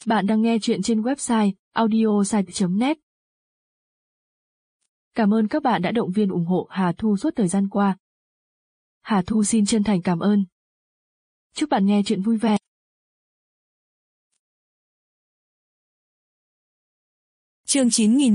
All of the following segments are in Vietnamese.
Bạn đang nghe chuyện trên website audiosite.net. Cảm ơn các bạn đã động viên ủng hộ Hà Thu suốt thời gian qua. Hà Thu xin chân thành cảm ơn. Chúc bạn nghe chuyện vui vẻ. Chương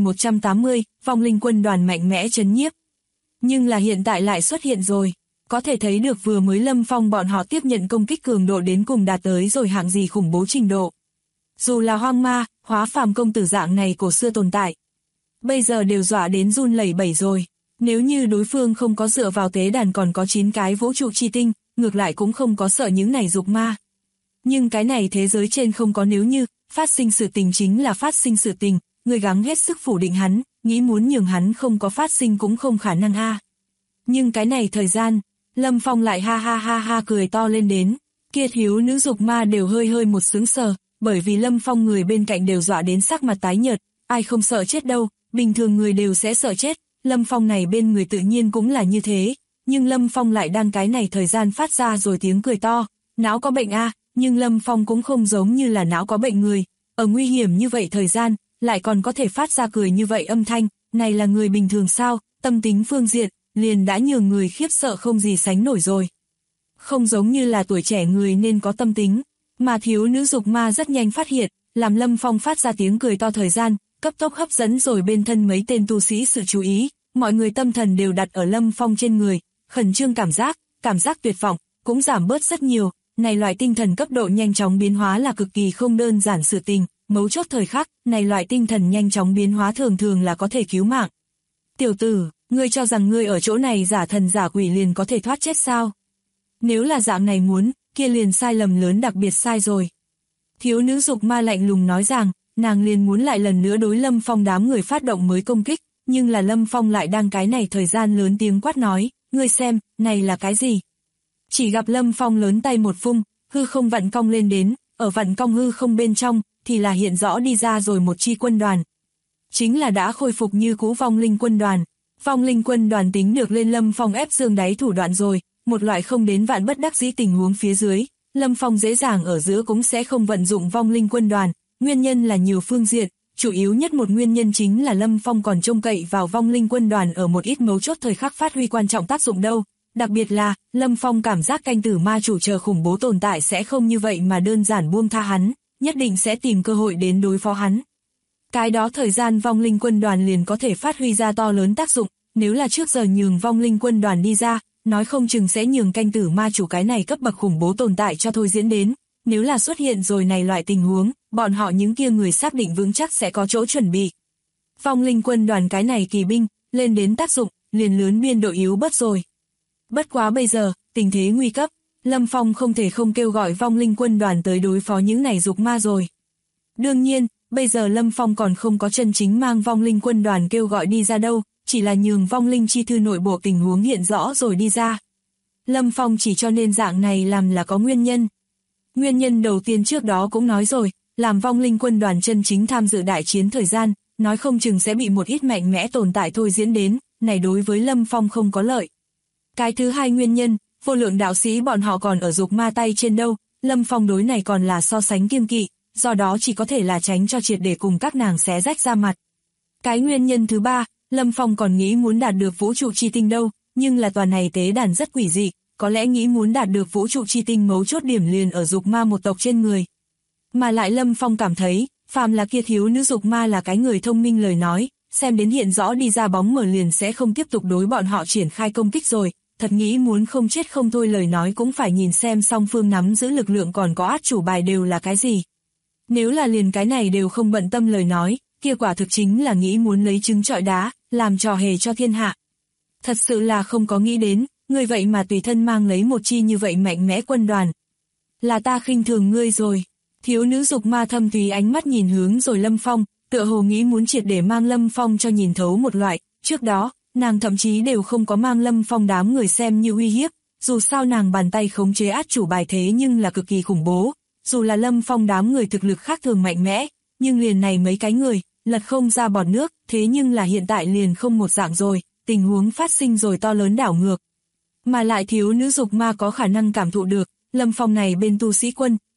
9180, vong linh quân đoàn mạnh mẽ trấn nhiếp. Nhưng là hiện tại lại xuất hiện rồi. Có thể thấy được vừa mới Lâm Phong bọn họ tiếp nhận công kích cường độ đến cùng đạt tới rồi hạng gì khủng bố trình độ. Dù là hoang ma, hóa phàm công tử dạng này cổ xưa tồn tại, bây giờ đều dọa đến run lẩy bẩy rồi. Nếu như đối phương không có dựa vào tế đàn còn có 9 cái vũ trụ chi tinh, ngược lại cũng không có sợ những này dục ma. Nhưng cái này thế giới trên không có nếu như, phát sinh sự tình chính là phát sinh sự tình, người gắng hết sức phủ định hắn, nghĩ muốn nhường hắn không có phát sinh cũng không khả năng a. Nhưng cái này thời gian, Lâm Phong lại ha ha ha ha cười to lên đến, kia thiếu nữ dục ma đều hơi một sướng sờ, bởi vì Lâm Phong người bên cạnh đều dọa đến sắc mặt tái nhợt, ai không sợ chết đâu, bình thường người đều sẽ sợ chết, Lâm Phong này bên người tự nhiên cũng là như thế, nhưng Lâm Phong lại đang cái này thời gian phát ra rồi tiếng cười to, não có bệnh a, nhưng Lâm Phong cũng không giống như là não có bệnh người, ở nguy hiểm như vậy thời gian, lại còn có thể phát ra cười như vậy âm thanh, này là người bình thường sao, tâm tính phương diện, liền đã nhường người khiếp sợ không gì sánh nổi rồi. Không giống như là tuổi trẻ người nên có tâm tính, mà thiếu nữ dục ma rất nhanh phát hiện, làm Lâm Phong phát ra tiếng cười to thời gian, cấp tốc hấp dẫn rồi bên thân mấy tên tu sĩ sự chú ý, mọi người tâm thần đều đặt ở Lâm Phong trên người, khẩn trương cảm giác tuyệt vọng, cũng giảm bớt rất nhiều, này loại tinh thần cấp độ nhanh chóng biến hóa là cực kỳ không đơn giản sự tình, mấu chốt thời khắc, này loại tinh thần nhanh chóng biến hóa thường là có thể cứu mạng. Tiểu tử, ngươi cho rằng ngươi ở chỗ này giả thần giả quỷ liền có thể thoát chết sao? Nếu là dạng này muốn, kia liền sai lầm lớn đặc biệt sai rồi. Thiếu nữ dục ma lạnh lùng nói rằng, nàng liền muốn lại lần nữa đối Lâm Phong đám người phát động mới công kích, nhưng là Lâm Phong lại đang cái này thời gian lớn tiếng quát nói, ngươi xem, này là cái gì? Chỉ gặp Lâm Phong lớn tay một vung, hư không vặn cong lên đến, ở vặn cong hư không bên trong, thì là hiện rõ đi ra rồi một chi quân đoàn. Chính là đã khôi phục như cũ vong linh quân đoàn. Vong linh quân đoàn tính được lên Lâm Phong ép xương đáy thủ đoạn rồi, một loại không đến vạn bất đắc dĩ tình huống phía dưới, Lâm Phong dễ dàng ở giữa cũng sẽ không vận dụng vong linh quân đoàn, nguyên nhân là nhiều phương diện, chủ yếu nhất một nguyên nhân chính là Lâm Phong còn trông cậy vào vong linh quân đoàn ở một ít mấu chốt thời khắc phát huy quan trọng tác dụng đâu, đặc biệt là, Lâm Phong cảm giác canh tử ma chủ chờ khủng bố tồn tại sẽ không như vậy mà đơn giản buông tha hắn, nhất định sẽ tìm cơ hội đến đối phó hắn. Cái đó thời gian vong linh quân đoàn liền có thể phát huy ra to lớn tác dụng, nếu là trước giờ nhường vong linh quân đoàn đi ra, nói không chừng sẽ nhường canh tử ma chủ cái này cấp bậc khủng bố tồn tại cho thôi diễn đến, nếu là xuất hiện rồi này loại tình huống, bọn họ những kia người xác định vững chắc sẽ có chỗ chuẩn bị. Vong linh quân đoàn cái này kỳ binh, lên đến tác dụng, liền lớn biên độ yếu bớt rồi. Bất quá bây giờ, tình thế nguy cấp, Lâm Phong không thể không kêu gọi vong linh quân đoàn tới đối phó những này dục ma rồi. Đương nhiên, bây giờ Lâm Phong còn không có chân chính mang vong linh quân đoàn kêu gọi đi ra đâu, chỉ là nhường vong linh chi thư nội bộ tình huống hiện rõ rồi đi ra. Lâm Phong chỉ cho nên dạng này làm là có nguyên nhân. Nguyên nhân đầu tiên trước đó cũng nói rồi, làm vong linh quân đoàn chân chính tham dự đại chiến thời gian, nói không chừng sẽ bị một ít mạnh mẽ tồn tại thôi diễn đến, này đối với Lâm Phong không có lợi. Cái thứ hai nguyên nhân, vô lượng đạo sĩ bọn họ còn ở dục ma tay trên đâu, Lâm Phong đối này còn là so sánh kiêng kỵ, do đó chỉ có thể là tránh cho triệt để cùng các nàng xé rách ra mặt. Cái nguyên nhân thứ ba, Lâm Phong còn nghĩ muốn đạt được vũ trụ chi tinh đâu, nhưng là tòa này tế đàn rất quỷ dị, có lẽ nghĩ muốn đạt được vũ trụ chi tinh mấu chốt điểm liền ở dục ma một tộc trên người. Mà lại Lâm Phong cảm thấy, phàm là kia thiếu nữ dục ma là cái người thông minh lời nói, xem đến hiện rõ đi ra bóng mở liền sẽ không tiếp tục đối bọn họ triển khai công kích rồi, thật nghĩ muốn không chết không thôi lời nói cũng phải nhìn xem song phương nắm giữ lực lượng còn có át chủ bài đều là cái gì. Nếu là liền cái này đều không bận tâm lời nói, kia quả thực chính là nghĩ muốn lấy trứng trọi đá, làm trò hề cho thiên hạ. Thật sự là không có nghĩ đến, ngươi vậy mà tùy thân mang lấy một chi như vậy mạnh mẽ quân đoàn. Là ta khinh thường ngươi rồi. Thiếu nữ dục ma thâm thúy ánh mắt nhìn hướng rồi Lâm Phong, tựa hồ nghĩ muốn triệt để mang Lâm Phong cho nhìn thấu một loại, trước đó, nàng thậm chí đều không có mang Lâm Phong đám người xem như uy hiếp, dù sao nàng bàn tay khống chế át chủ bài thế nhưng là cực kỳ khủng bố, dù là Lâm Phong đám người thực lực khác thường mạnh mẽ, nhưng liền này mấy cái người, lật không ra bọt nước, thế nhưng là hiện tại liền không một dạng rồi, tình huống phát sinh rồi to lớn đảo ngược. Mà lại thiếu nữ dục ma có khả năng cảm thụ được, Lâm Phong này bên tu sĩ quân,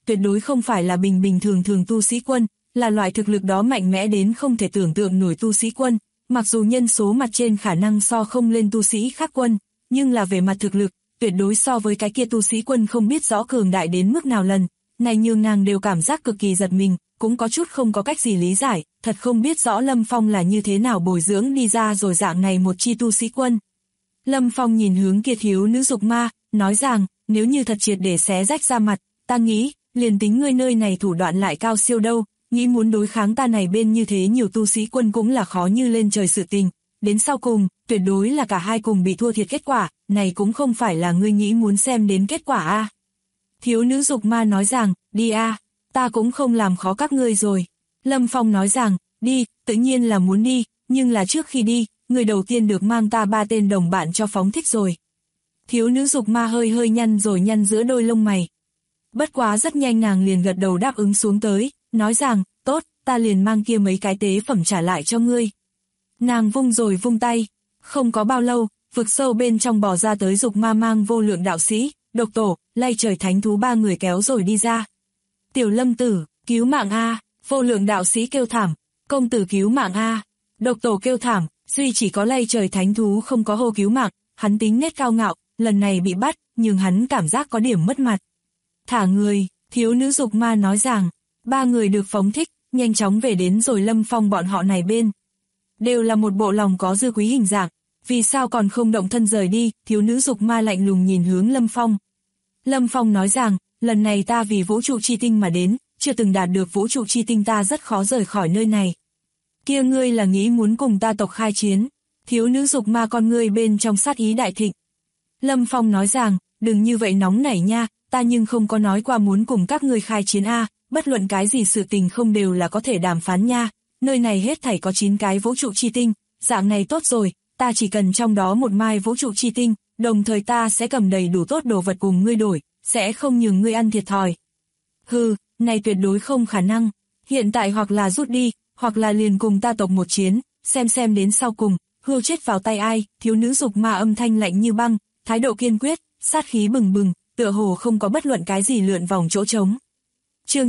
tuyệt đối không phải là bình bình thường thường tu sĩ quân, là loại thực lực đó mạnh mẽ đến không thể tưởng tượng nổi tu sĩ quân, mặc dù nhân số mặt trên khả năng so không lên tu sĩ khác quân, nhưng là về mặt thực lực, tuyệt đối so với cái kia tu sĩ quân không biết rõ cường đại đến mức nào lần, này nhường nàng đều cảm giác cực kỳ giật mình, cũng có chút không có cách gì lý giải, thật không biết rõ Lâm Phong là như thế nào bồi dưỡng đi ra rồi dạng này một chi tu sĩ quân. Lâm Phong nhìn hướng kia thiếu nữ dục ma, nói rằng, nếu như thật triệt để xé rách ra mặt, ta nghĩ, liền tính ngươi nơi này thủ đoạn lại cao siêu đâu, nghĩ muốn đối kháng ta này bên như thế nhiều tu sĩ quân cũng là khó như lên trời sự tình, đến sau cùng, tuyệt đối là cả hai cùng bị thua thiệt kết quả, này cũng không phải là ngươi nghĩ muốn xem đến kết quả a. Thiếu nữ dục ma nói rằng, đi a, ta cũng không làm khó các ngươi rồi. Lâm Phong nói rằng, đi, tự nhiên là muốn đi, nhưng là trước khi đi, người đầu tiên được mang ta 3 tên đồng bạn cho phóng thích rồi. Thiếu nữ dục ma hơi hơi nhăn rồi nhăn giữa đôi lông mày. Bất quá rất nhanh nàng liền gật đầu đáp ứng xuống tới, nói rằng, tốt, ta liền mang kia mấy cái tế phẩm trả lại cho ngươi. Nàng vung rồi vung tay, không có bao lâu, vực sâu bên trong bò ra tới dục ma mang vô lượng đạo sĩ, độc tổ, lay trời thánh thú 3 người kéo rồi đi ra. Tiểu Lâm tử, cứu mạng a, vô lượng đạo sĩ kêu thảm, công tử cứu mạng a, độc tổ kêu thảm, duy chỉ có lay trời thánh thú không có hô cứu mạng, hắn tính nết cao ngạo, lần này bị bắt, nhưng hắn cảm giác có điểm mất mặt. Thả người, thiếu nữ dục ma nói rằng, 3 người được phóng thích, nhanh chóng về đến rồi Lâm Phong bọn họ này bên. Đều là một bộ lòng có dư quý hình dạng, vì sao còn không động thân rời đi, thiếu nữ dục ma lạnh lùng nhìn hướng Lâm Phong. Lâm Phong nói rằng, lần này ta vì vũ trụ chi tinh mà đến, chưa từng đạt được vũ trụ chi tinh ta rất khó rời khỏi nơi này. Kia ngươi là nghĩ muốn cùng ta tộc khai chiến, thiếu nữ dục ma con ngươi bên trong sát ý đại thịnh. Lâm Phong nói rằng, đừng như vậy nóng nảy nha, ta nhưng không có nói qua muốn cùng các ngươi khai chiến a, bất luận cái gì sự tình không đều là có thể đàm phán nha, nơi này hết thảy có 9 cái vũ trụ chi tinh, dạng này tốt rồi, ta chỉ cần trong đó một mai vũ trụ chi tinh, đồng thời ta sẽ cầm đầy đủ tốt đồ vật cùng ngươi đổi, sẽ không nhường ngươi ăn thiệt thòi. Hừ, này tuyệt đối không khả năng, hiện tại hoặc là rút đi, hoặc là liền cùng ta tộc một chiến, xem đến sau cùng, hưu chết vào tay ai, thiếu nữ dục ma âm thanh lạnh như băng, thái độ kiên quyết, sát khí bừng bừng, tựa hồ không có bất luận cái gì lượn vòng chỗ trống. Chương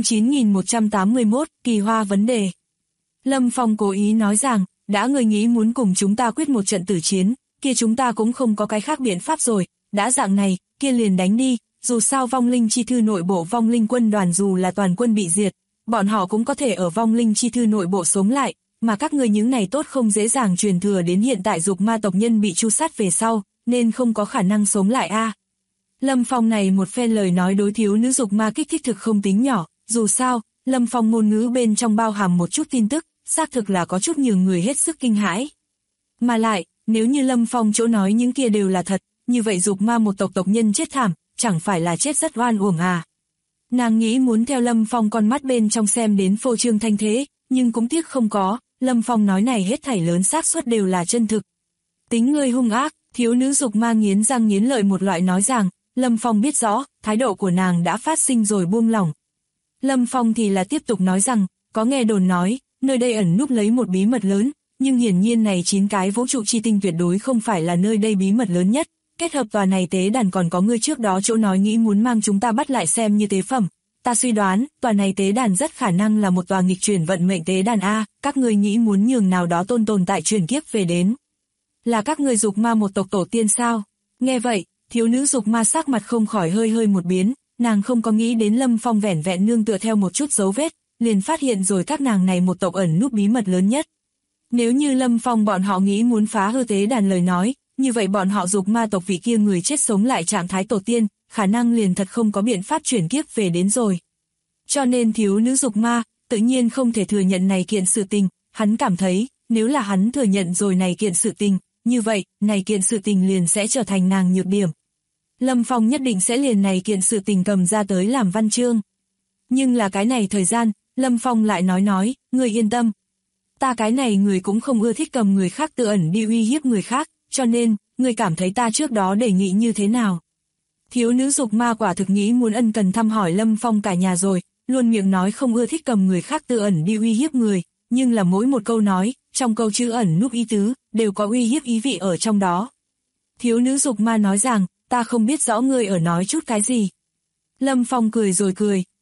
9181, kỳ hoa vấn đề. Lâm Phong cố ý nói rằng, đã người nghĩ muốn cùng chúng ta quyết một trận tử chiến, kia chúng ta cũng không có cái khác biện pháp rồi, đã dạng này, kia liền đánh đi, dù sao vong linh chi thư nội bộ vong linh quân đoàn dù là toàn quân bị diệt, bọn họ cũng có thể ở vong linh chi thư nội bộ sống lại, mà các người những này tốt không dễ dàng truyền thừa đến hiện tại dục ma tộc nhân bị tru sát về sau, nên không có khả năng sống lại a. Lâm Phong này một phen lời nói đối thiếu nữ dục ma kích thích thực không tính nhỏ, dù sao, Lâm Phong ngôn ngữ bên trong bao hàm một chút tin tức, xác thực là có chút nhiều người hết sức kinh hãi. Mà lại, nếu như Lâm Phong chỗ nói những kia đều là thật, như vậy dục ma một tộc tộc nhân chết thảm, chẳng phải là chết rất oan uổng à. Nàng nghĩ muốn theo Lâm Phong con mắt bên trong xem đến phô trương thanh thế, nhưng cũng tiếc không có, Lâm Phong nói này hết thảy lớn xác suất đều là chân thực. Tính ngươi hung ác, thiếu nữ dục ma nghiến răng nghiến lợi một loại nói rằng, Lâm Phong biết rõ, thái độ của nàng đã phát sinh rồi buông lỏng. Lâm Phong thì là tiếp tục nói rằng, có nghe đồn nói, nơi đây ẩn núp lấy một bí mật lớn, nhưng hiển nhiên này 9 cái vũ trụ chi tinh tuyệt đối không phải là nơi đây bí mật lớn nhất. Kết hợp tòa này tế đàn còn có người trước đó chỗ nói nghĩ muốn mang chúng ta bắt lại xem như tế phẩm. Ta suy đoán, tòa này tế đàn rất khả năng là một tòa nghịch chuyển vận mệnh tế đàn A, các người nghĩ muốn nhường nào đó tồn tại chuyển kiếp về đến. Là các người dục ma một tộc tổ tiên sao? Nghe vậy, thiếu nữ dục ma sắc mặt không khỏi hơi hơi một biến, nàng không có nghĩ đến Lâm Phong vẻn vẹn nương tựa theo một chút dấu vết, liền phát hiện rồi các nàng này một tộc ẩn núp bí mật lớn nhất. Nếu như Lâm Phong bọn họ nghĩ muốn phá hư tế đàn lời nói, như vậy bọn họ dục ma tộc vị kia người chết sống lại trạng thái tổ tiên, khả năng liền thật không có biện pháp chuyển kiếp về đến rồi. Cho nên thiếu nữ dục ma, tự nhiên không thể thừa nhận này kiện sự tình, hắn cảm thấy, nếu là hắn thừa nhận rồi này kiện sự tình, như vậy, này kiện sự tình liền sẽ trở thành nàng nhược điểm. Lâm Phong nhất định sẽ liền này kiện sự tình cầm ra tới làm văn chương. Nhưng là cái này thời gian, Lâm Phong lại nói, người yên tâm. Ta cái này người cũng không ưa thích cầm người khác tự ẩn đi uy hiếp người khác, cho nên, người cảm thấy ta trước đó đề nghị như thế nào? Thiếu nữ dục ma quả thực nghĩ muốn ân cần thăm hỏi Lâm Phong cả nhà rồi, luôn miệng nói không ưa thích cầm người khác tự ẩn đi uy hiếp người, nhưng là mỗi một câu nói, trong câu chữ ẩn núp ý tứ, đều có uy hiếp ý vị ở trong đó. Thiếu nữ dục ma nói rằng, ta không biết rõ ngươi ở nói chút cái gì. Lâm Phong cười rồi cười,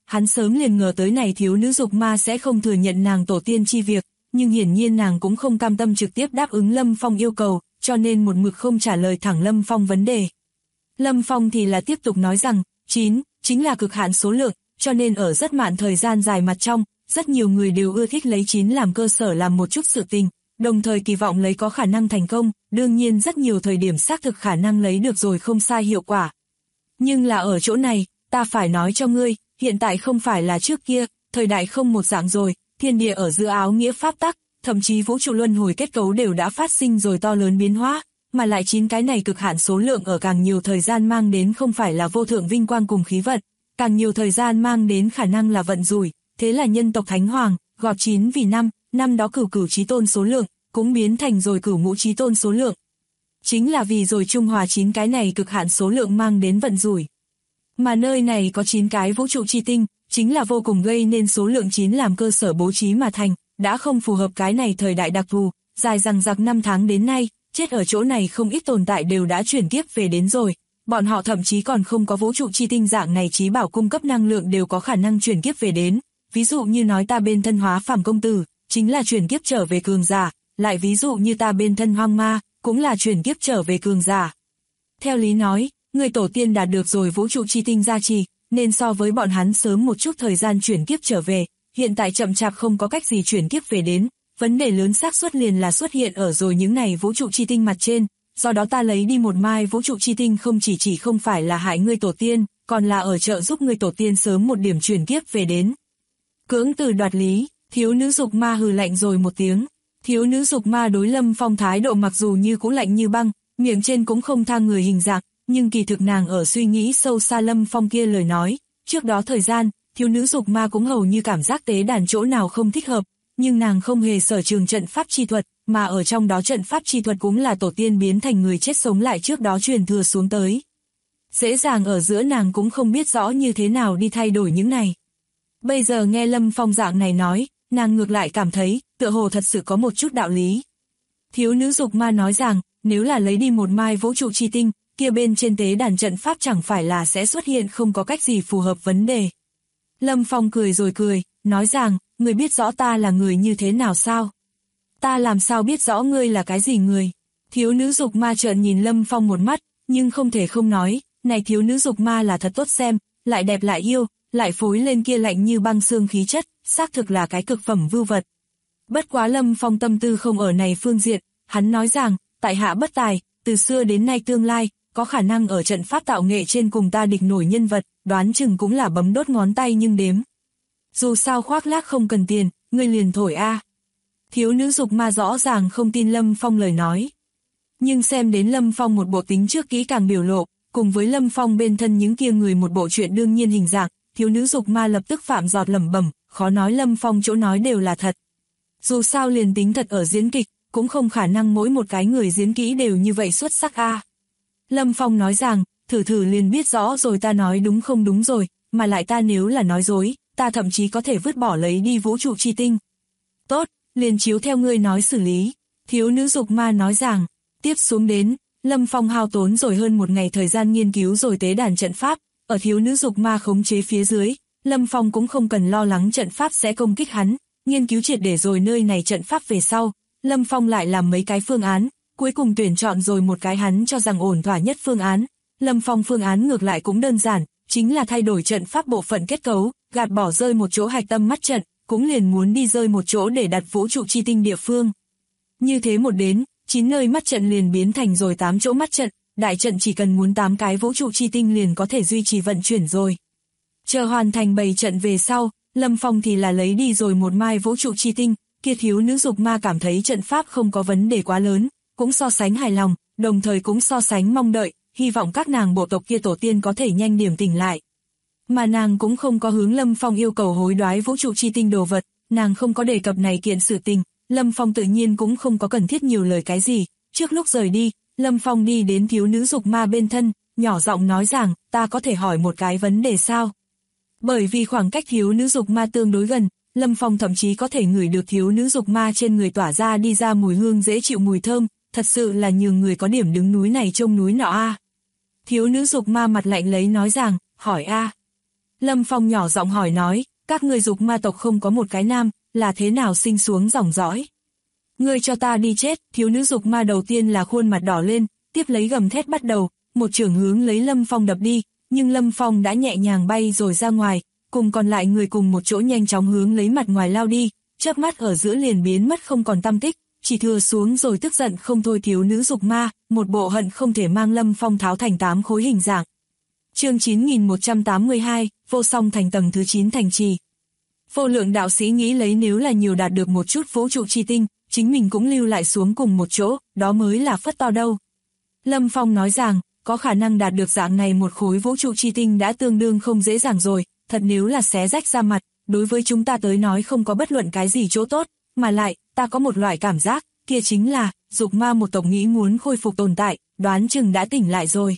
hắn sớm liền ngờ tới này thiếu nữ dục ma sẽ không thừa nhận nàng tổ tiên chi việc, nhưng hiển nhiên nàng cũng không cam tâm trực tiếp đáp ứng Lâm Phong yêu cầu, cho nên một mực không trả lời thẳng Lâm Phong vấn đề. Lâm Phong thì là tiếp tục nói rằng, 9 chính là cực hạn số lượng, cho nên ở rất mạn thời gian dài mặt trong, rất nhiều người đều ưa thích lấy 9 làm cơ sở làm một chút sự tình, đồng thời kỳ vọng lấy có khả năng thành công, đương nhiên rất nhiều thời điểm xác thực khả năng lấy được rồi không sai hiệu quả. Nhưng là ở chỗ này, ta phải nói cho ngươi, hiện tại không phải là trước kia, thời đại không một dạng rồi, thiên địa ở giữa áo nghĩa pháp tắc, thậm chí vũ trụ luân hồi kết cấu đều đã phát sinh rồi to lớn biến hóa, mà lại 9 cái này cực hạn số lượng ở càng nhiều thời gian mang đến không phải là vô thượng vinh quang cùng khí vận, càng nhiều thời gian mang đến khả năng là vận rủi, thế là nhân tộc Thánh Hoàng, gọt 9 vì 5, năm đó cửu chí tôn số lượng, cũng biến thành rồi cửu ngũ chí tôn số lượng. Chính là vì rồi trung hòa 9 cái này cực hạn số lượng mang đến vận rủi. Mà nơi này có 9 cái vũ trụ chi tinh, chính là vô cùng gây nên số lượng 9 làm cơ sở bố trí mà thành, đã không phù hợp cái này thời đại đặc thù, dài dằng dặc 5 tháng đến nay, chết ở chỗ này không ít tồn tại đều đã chuyển kiếp về đến rồi. Bọn họ thậm chí còn không có vũ trụ chi tinh dạng này chí bảo cung cấp năng lượng đều có khả năng chuyển kiếp về đến. Ví dụ như nói ta bên thân Hóa Phàm công tử, chính là chuyển kiếp trở về cường giả, lại ví dụ như ta bên thân Hoang Ma, cũng là chuyển kiếp trở về cường giả. Theo lý nói, người tổ tiên đạt được rồi vũ trụ chi tinh gia trì, nên so với bọn hắn sớm một chút thời gian chuyển kiếp trở về, hiện tại chậm chạp không có cách gì chuyển kiếp về đến, vấn đề lớn xác suất liền là xuất hiện ở rồi những này vũ trụ chi tinh mặt trên, do đó ta lấy đi một mai vũ trụ chi tinh không chỉ không phải là hại ngươi tổ tiên, còn là ở trợ giúp ngươi tổ tiên sớm một điểm chuyển kiếp về đến. Cưỡng từ đoạt lý, thiếu nữ dục ma hừ lạnh rồi một tiếng. Thiếu nữ dục ma đối Lâm Phong thái độ mặc dù như cũng lạnh như băng, miệng trên cũng không tha người hình dạng, nhưng kỳ thực nàng ở suy nghĩ sâu xa Lâm Phong kia lời nói. Trước đó thời gian, thiếu nữ dục ma cũng hầu như cảm giác tế đàn chỗ nào không thích hợp, nhưng nàng không hề sở trường trận pháp chi thuật, mà ở trong đó trận pháp chi thuật cũng là tổ tiên biến thành người chết sống lại trước đó truyền thừa xuống tới. Dễ dàng ở giữa nàng cũng không biết rõ như thế nào đi thay đổi những này. Bây giờ nghe Lâm Phong dạng này nói, nàng ngược lại cảm thấy, tựa hồ thật sự có một chút đạo lý. Thiếu nữ dục ma nói rằng, nếu là lấy đi một mai vũ trụ chi tinh, kia bên trên tế đàn trận pháp chẳng phải là sẽ xuất hiện không có cách gì phù hợp vấn đề. Lâm Phong cười rồi cười, nói rằng, ngươi biết rõ ta là người như thế nào sao? Ta làm sao biết rõ ngươi là cái gì người? Thiếu nữ dục ma trợn nhìn Lâm Phong một mắt, nhưng không thể không nói, này thiếu nữ dục ma là thật tốt xem, lại đẹp lại yêu, lại phối lên kia lạnh như băng xương khí chất, xác thực là cái cực phẩm vưu vật. Bất quá Lâm Phong tâm tư không ở này phương diện, hắn nói rằng, tại hạ bất tài, từ xưa đến nay tương lai, có khả năng ở trận pháp tạo nghệ trên cùng ta địch nổi nhân vật, đoán chừng cũng là bấm đốt ngón tay nhưng đếm. Dù sao khoác lác không cần tiền, ngươi liền thổi a. Thiếu nữ dục ma rõ ràng không tin Lâm Phong lời nói. Nhưng xem đến Lâm Phong một bộ tính trước kỹ càng biểu lộ, cùng với Lâm Phong bên thân những kia người một bộ chuyện đương nhiên hình dạng, thiếu nữ dục ma lập tức phạm giọt lẩm bẩm, khó nói Lâm Phong chỗ nói đều là thật. Dù sao liền tính thật ở diễn kịch, cũng không khả năng mỗi một cái người diễn kỹ đều như vậy xuất sắc a. Lâm Phong nói rằng, thử liền biết rõ rồi ta nói đúng không đúng rồi, mà lại ta nếu là nói dối, ta thậm chí có thể vứt bỏ lấy đi vũ trụ chi tinh. Tốt, liền chiếu theo ngươi nói xử lý. Thiếu nữ dục ma nói rằng, tiếp xuống đến, Lâm Phong hao tốn rồi hơn một ngày thời gian nghiên cứu rồi tế đàn trận pháp, ở thiếu nữ dục ma khống chế phía dưới, Lâm Phong cũng không cần lo lắng trận pháp sẽ công kích hắn, nghiên cứu triệt để rồi nơi này trận pháp về sau, Lâm Phong lại làm mấy cái phương án, cuối cùng tuyển chọn rồi một cái hắn cho rằng ổn thỏa nhất phương án. Lâm Phong phương án ngược lại cũng đơn giản, chính là thay đổi trận pháp bộ phận kết cấu, gạt bỏ rơi một chỗ hạch tâm mắt trận, cũng liền muốn đi rơi một chỗ để đặt vũ trụ chi tinh địa phương. Như thế một đến, 9 nơi mắt trận liền biến thành rồi 8 chỗ mắt trận, đại trận chỉ cần muốn 8 cái vũ trụ chi tinh liền có thể duy trì vận chuyển rồi. Chờ hoàn thành 7 trận về sau, Lâm Phong thì là lấy đi rồi một mai vũ trụ chi tinh, kia thiếu nữ dục ma cảm thấy trận pháp không có vấn đề quá lớn, cũng so sánh hài lòng, đồng thời cũng so sánh mong đợi, hy vọng các nàng bộ tộc kia tổ tiên có thể nhanh điểm tỉnh lại. Mà nàng cũng không có hướng Lâm Phong yêu cầu hối đoái vũ trụ chi tinh đồ vật, nàng không có đề cập này kiện sự tình, Lâm Phong tự nhiên cũng không có cần thiết nhiều lời cái gì. Trước lúc rời đi, Lâm Phong đi đến thiếu nữ dục ma bên thân, nhỏ giọng nói rằng, ta có thể hỏi một cái vấn đề sao? Bởi vì khoảng cách thiếu nữ dục ma tương đối gần, Lâm Phong thậm chí có thể ngửi được thiếu nữ dục ma trên người tỏa ra đi ra mùi hương dễ chịu mùi thơm, thật sự là nhường người có điểm đứng núi này trông núi nọ a. Thiếu nữ dục ma mặt lạnh lấy nói rằng, hỏi a. Lâm Phong nhỏ giọng hỏi nói, các ngươi dục ma tộc không có một cái nam, là thế nào sinh xuống dòng dõi? Ngươi cho ta đi chết, thiếu nữ dục ma đầu tiên là khuôn mặt đỏ lên, tiếp lấy gầm thét bắt đầu, một chưởng hướng lấy Lâm Phong đập đi, nhưng Lâm Phong đã nhẹ nhàng bay rồi ra ngoài, cùng còn lại người cùng một chỗ nhanh chóng hướng lấy mặt ngoài lao đi, chớp mắt ở giữa liền biến mất không còn tăm tích, chỉ thừa xuống rồi tức giận không thôi thiếu nữ dục ma, một bộ hận không thể mang Lâm Phong tháo thành 8 khối hình dạng. Chương 9182, vô song thành tầng thứ 9 thành trì. Vô lượng đạo sĩ nghĩ lấy nếu là nhiều đạt được một chút vũ trụ chi tinh, chính mình cũng lưu lại xuống cùng một chỗ, đó mới là phất to đâu. Lâm Phong nói rằng, có khả năng đạt được dạng này một khối vũ trụ chi tinh đã tương đương không dễ dàng rồi, thật nếu là xé rách ra mặt, đối với chúng ta tới nói không có bất luận cái gì chỗ tốt, mà lại, ta có một loại cảm giác, kia chính là, dục ma một tộc nghĩ muốn khôi phục tồn tại, đoán chừng đã tỉnh lại rồi.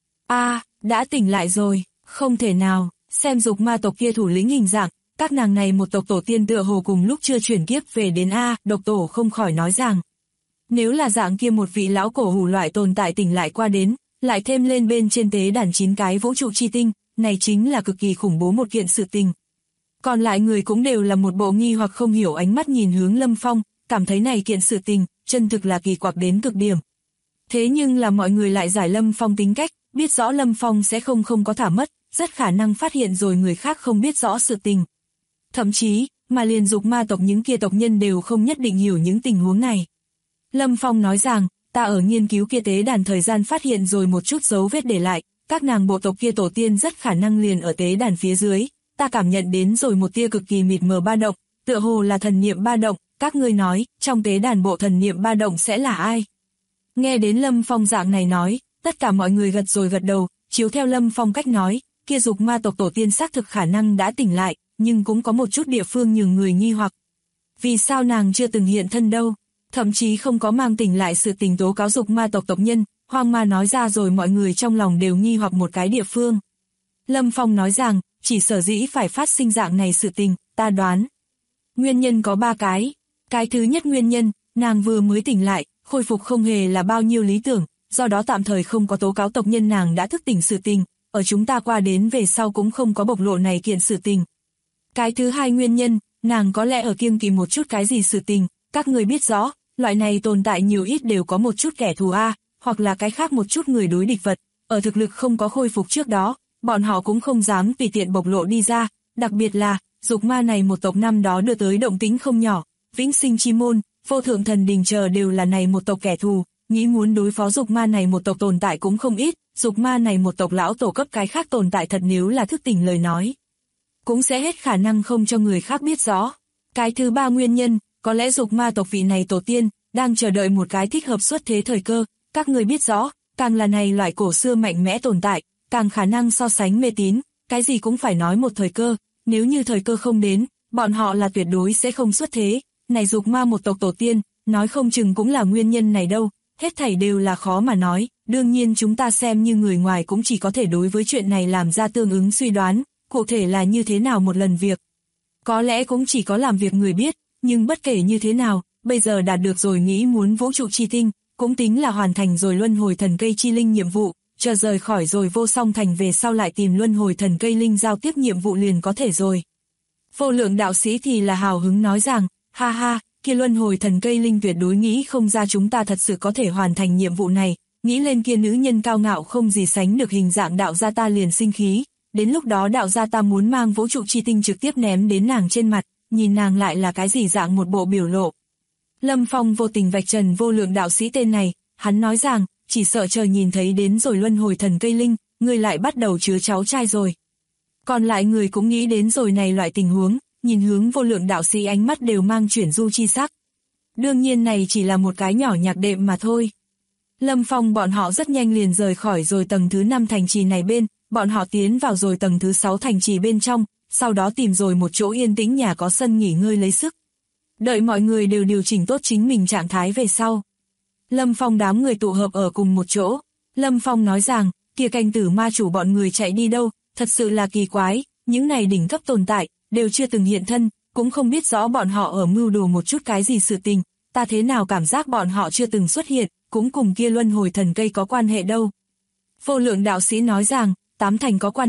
Đã tỉnh lại rồi, không thể nào, xem dục ma tộc kia thủ lĩnh hình dạng, các nàng này một tộc tổ tiên tựa hồ cùng lúc chưa chuyển kiếp về đến độc tổ không khỏi nói rằng. Nếu là dạng kia một vị lão cổ hủ loại tồn tại tỉnh lại qua đến, lại thêm lên bên trên tế đàn 9 cái vũ trụ chi tinh, này chính là cực kỳ khủng bố một kiện sự tình. Còn lại người cũng đều là một bộ nghi hoặc không hiểu ánh mắt nhìn hướng Lâm Phong, cảm thấy này kiện sự tình, chân thực là kỳ quặc đến cực điểm. Thế nhưng là mọi người lại giải Lâm Phong tính cách, biết rõ Lâm Phong sẽ không có thả mất, rất khả năng phát hiện rồi người khác không biết rõ sự tình. Thậm chí, mà liền dục ma tộc những kia tộc nhân đều không nhất định hiểu những tình huống này. Lâm Phong nói rằng, ta ở nghiên cứu kia tế đàn thời gian phát hiện rồi một chút dấu vết để lại, các nàng bộ tộc kia tổ tiên rất khả năng liền ở tế đàn phía dưới, ta cảm nhận đến rồi một tia cực kỳ mịt mờ ba động, tựa hồ là thần niệm ba động, các ngươi nói, trong tế đàn bộ thần niệm ba động sẽ là ai? Nghe đến Lâm Phong dạng này nói, tất cả mọi người gật rồi gật đầu, chiếu theo Lâm Phong cách nói, kia dục ma tộc tổ tiên xác thực khả năng đã tỉnh lại, nhưng cũng có một chút địa phương nhường người nghi hoặc. Vì sao nàng chưa từng hiện thân đâu? Thậm chí không có mang tỉnh lại sự tình tố cáo dục ma tộc tộc nhân, hoang ma nói ra rồi mọi người trong lòng đều nghi hoặc một cái địa phương. Lâm Phong nói rằng, chỉ sở dĩ phải phát sinh dạng này sự tình, ta đoán. Nguyên nhân có 3 cái. Cái thứ nhất nguyên nhân, nàng vừa mới tỉnh lại, khôi phục không hề là bao nhiêu lý tưởng, do đó tạm thời không có tố cáo tộc nhân nàng đã thức tỉnh sự tình, ở chúng ta qua đến về sau cũng không có bộc lộ này kiện sự tình. Cái thứ hai nguyên nhân, nàng có lẽ ở kiêng kỵ một chút cái gì sự tình, các người biết rõ, loại này tồn tại nhiều ít đều có một chút kẻ thù hoặc là cái khác một chút người đối địch vật, ở thực lực không có khôi phục trước đó, bọn họ cũng không dám tùy tiện bộc lộ đi ra, đặc biệt là, dục ma này một tộc năm đó đưa tới động tĩnh không nhỏ, vĩnh sinh chi môn, vô thượng thần đình chờ đều là này một tộc kẻ thù, nghĩ muốn đối phó dục ma này một tộc tồn tại cũng không ít, dục ma này một tộc lão tổ cấp cái khác tồn tại thật nếu là thức tỉnh lời nói. Cũng sẽ hết khả năng không cho người khác biết rõ. Cái thứ ba nguyên nhân, có lẽ dục ma tộc vị này tổ tiên, đang chờ đợi một cái thích hợp xuất thế thời cơ, các người biết rõ, càng là này loại cổ xưa mạnh mẽ tồn tại, càng khả năng so sánh mê tín, cái gì cũng phải nói một thời cơ, nếu như thời cơ không đến, bọn họ là tuyệt đối sẽ không xuất thế, này dục ma một tộc tổ tiên, nói không chừng cũng là nguyên nhân này đâu, hết thảy đều là khó mà nói, đương nhiên chúng ta xem như người ngoài cũng chỉ có thể đối với chuyện này làm ra tương ứng suy đoán, cụ thể là như thế nào một lần việc. Có lẽ cũng chỉ có làm việc người biết, nhưng bất kể như thế nào, bây giờ đạt được rồi nghĩ muốn vũ trụ chi tinh, cũng tính là hoàn thành rồi luân hồi thần cây chi linh nhiệm vụ, chờ rời khỏi rồi vô song thành về sau lại tìm luân hồi thần cây linh giao tiếp nhiệm vụ liền có thể rồi. Vô lượng đạo sĩ thì là hào hứng nói rằng, ha ha, kia luân hồi thần cây linh tuyệt đối nghĩ không ra chúng ta thật sự có thể hoàn thành nhiệm vụ này, nghĩ lên kia nữ nhân cao ngạo không gì sánh được hình dạng đạo gia ta liền sinh khí, đến lúc đó đạo gia ta muốn mang vũ trụ chi tinh trực tiếp ném đến nàng trên mặt, nhìn nàng lại là cái gì dạng một bộ biểu lộ. Lâm Phong vô tình vạch trần vô lượng đạo sĩ tên này, hắn nói rằng, chỉ sợ chờ nhìn thấy đến rồi luân hồi thần cây linh, người lại bắt đầu chứa cháu trai rồi. Còn lại người cũng nghĩ đến rồi này loại tình huống, nhìn hướng vô lượng đạo sĩ ánh mắt đều mang chuyển du chi sắc. Đương nhiên này chỉ là một cái nhỏ nhạc đệm mà thôi. Lâm Phong bọn họ rất nhanh liền rời khỏi rồi tầng thứ 5 thành trì này bên, bọn họ tiến vào rồi tầng thứ 6 thành trì bên trong, sau đó tìm rồi một chỗ yên tĩnh nhà có sân nghỉ ngơi lấy sức. Đợi mọi người đều điều chỉnh tốt chính mình trạng thái về sau. Lâm Phong đám người tụ hợp ở cùng một chỗ. Lâm Phong nói rằng, kia canh tử ma chủ bọn người chạy đi đâu, thật sự là kỳ quái, những này đỉnh cấp tồn tại, đều chưa từng hiện thân, cũng không biết rõ bọn họ ở mưu đồ một chút cái gì sự tình, ta thế nào cảm giác bọn họ chưa từng xuất hiện, cũng cùng kia luân hồi thần cây có quan hệ đâu. Vô lượng đạo sĩ nói rằng, 8 thành có quan hệ,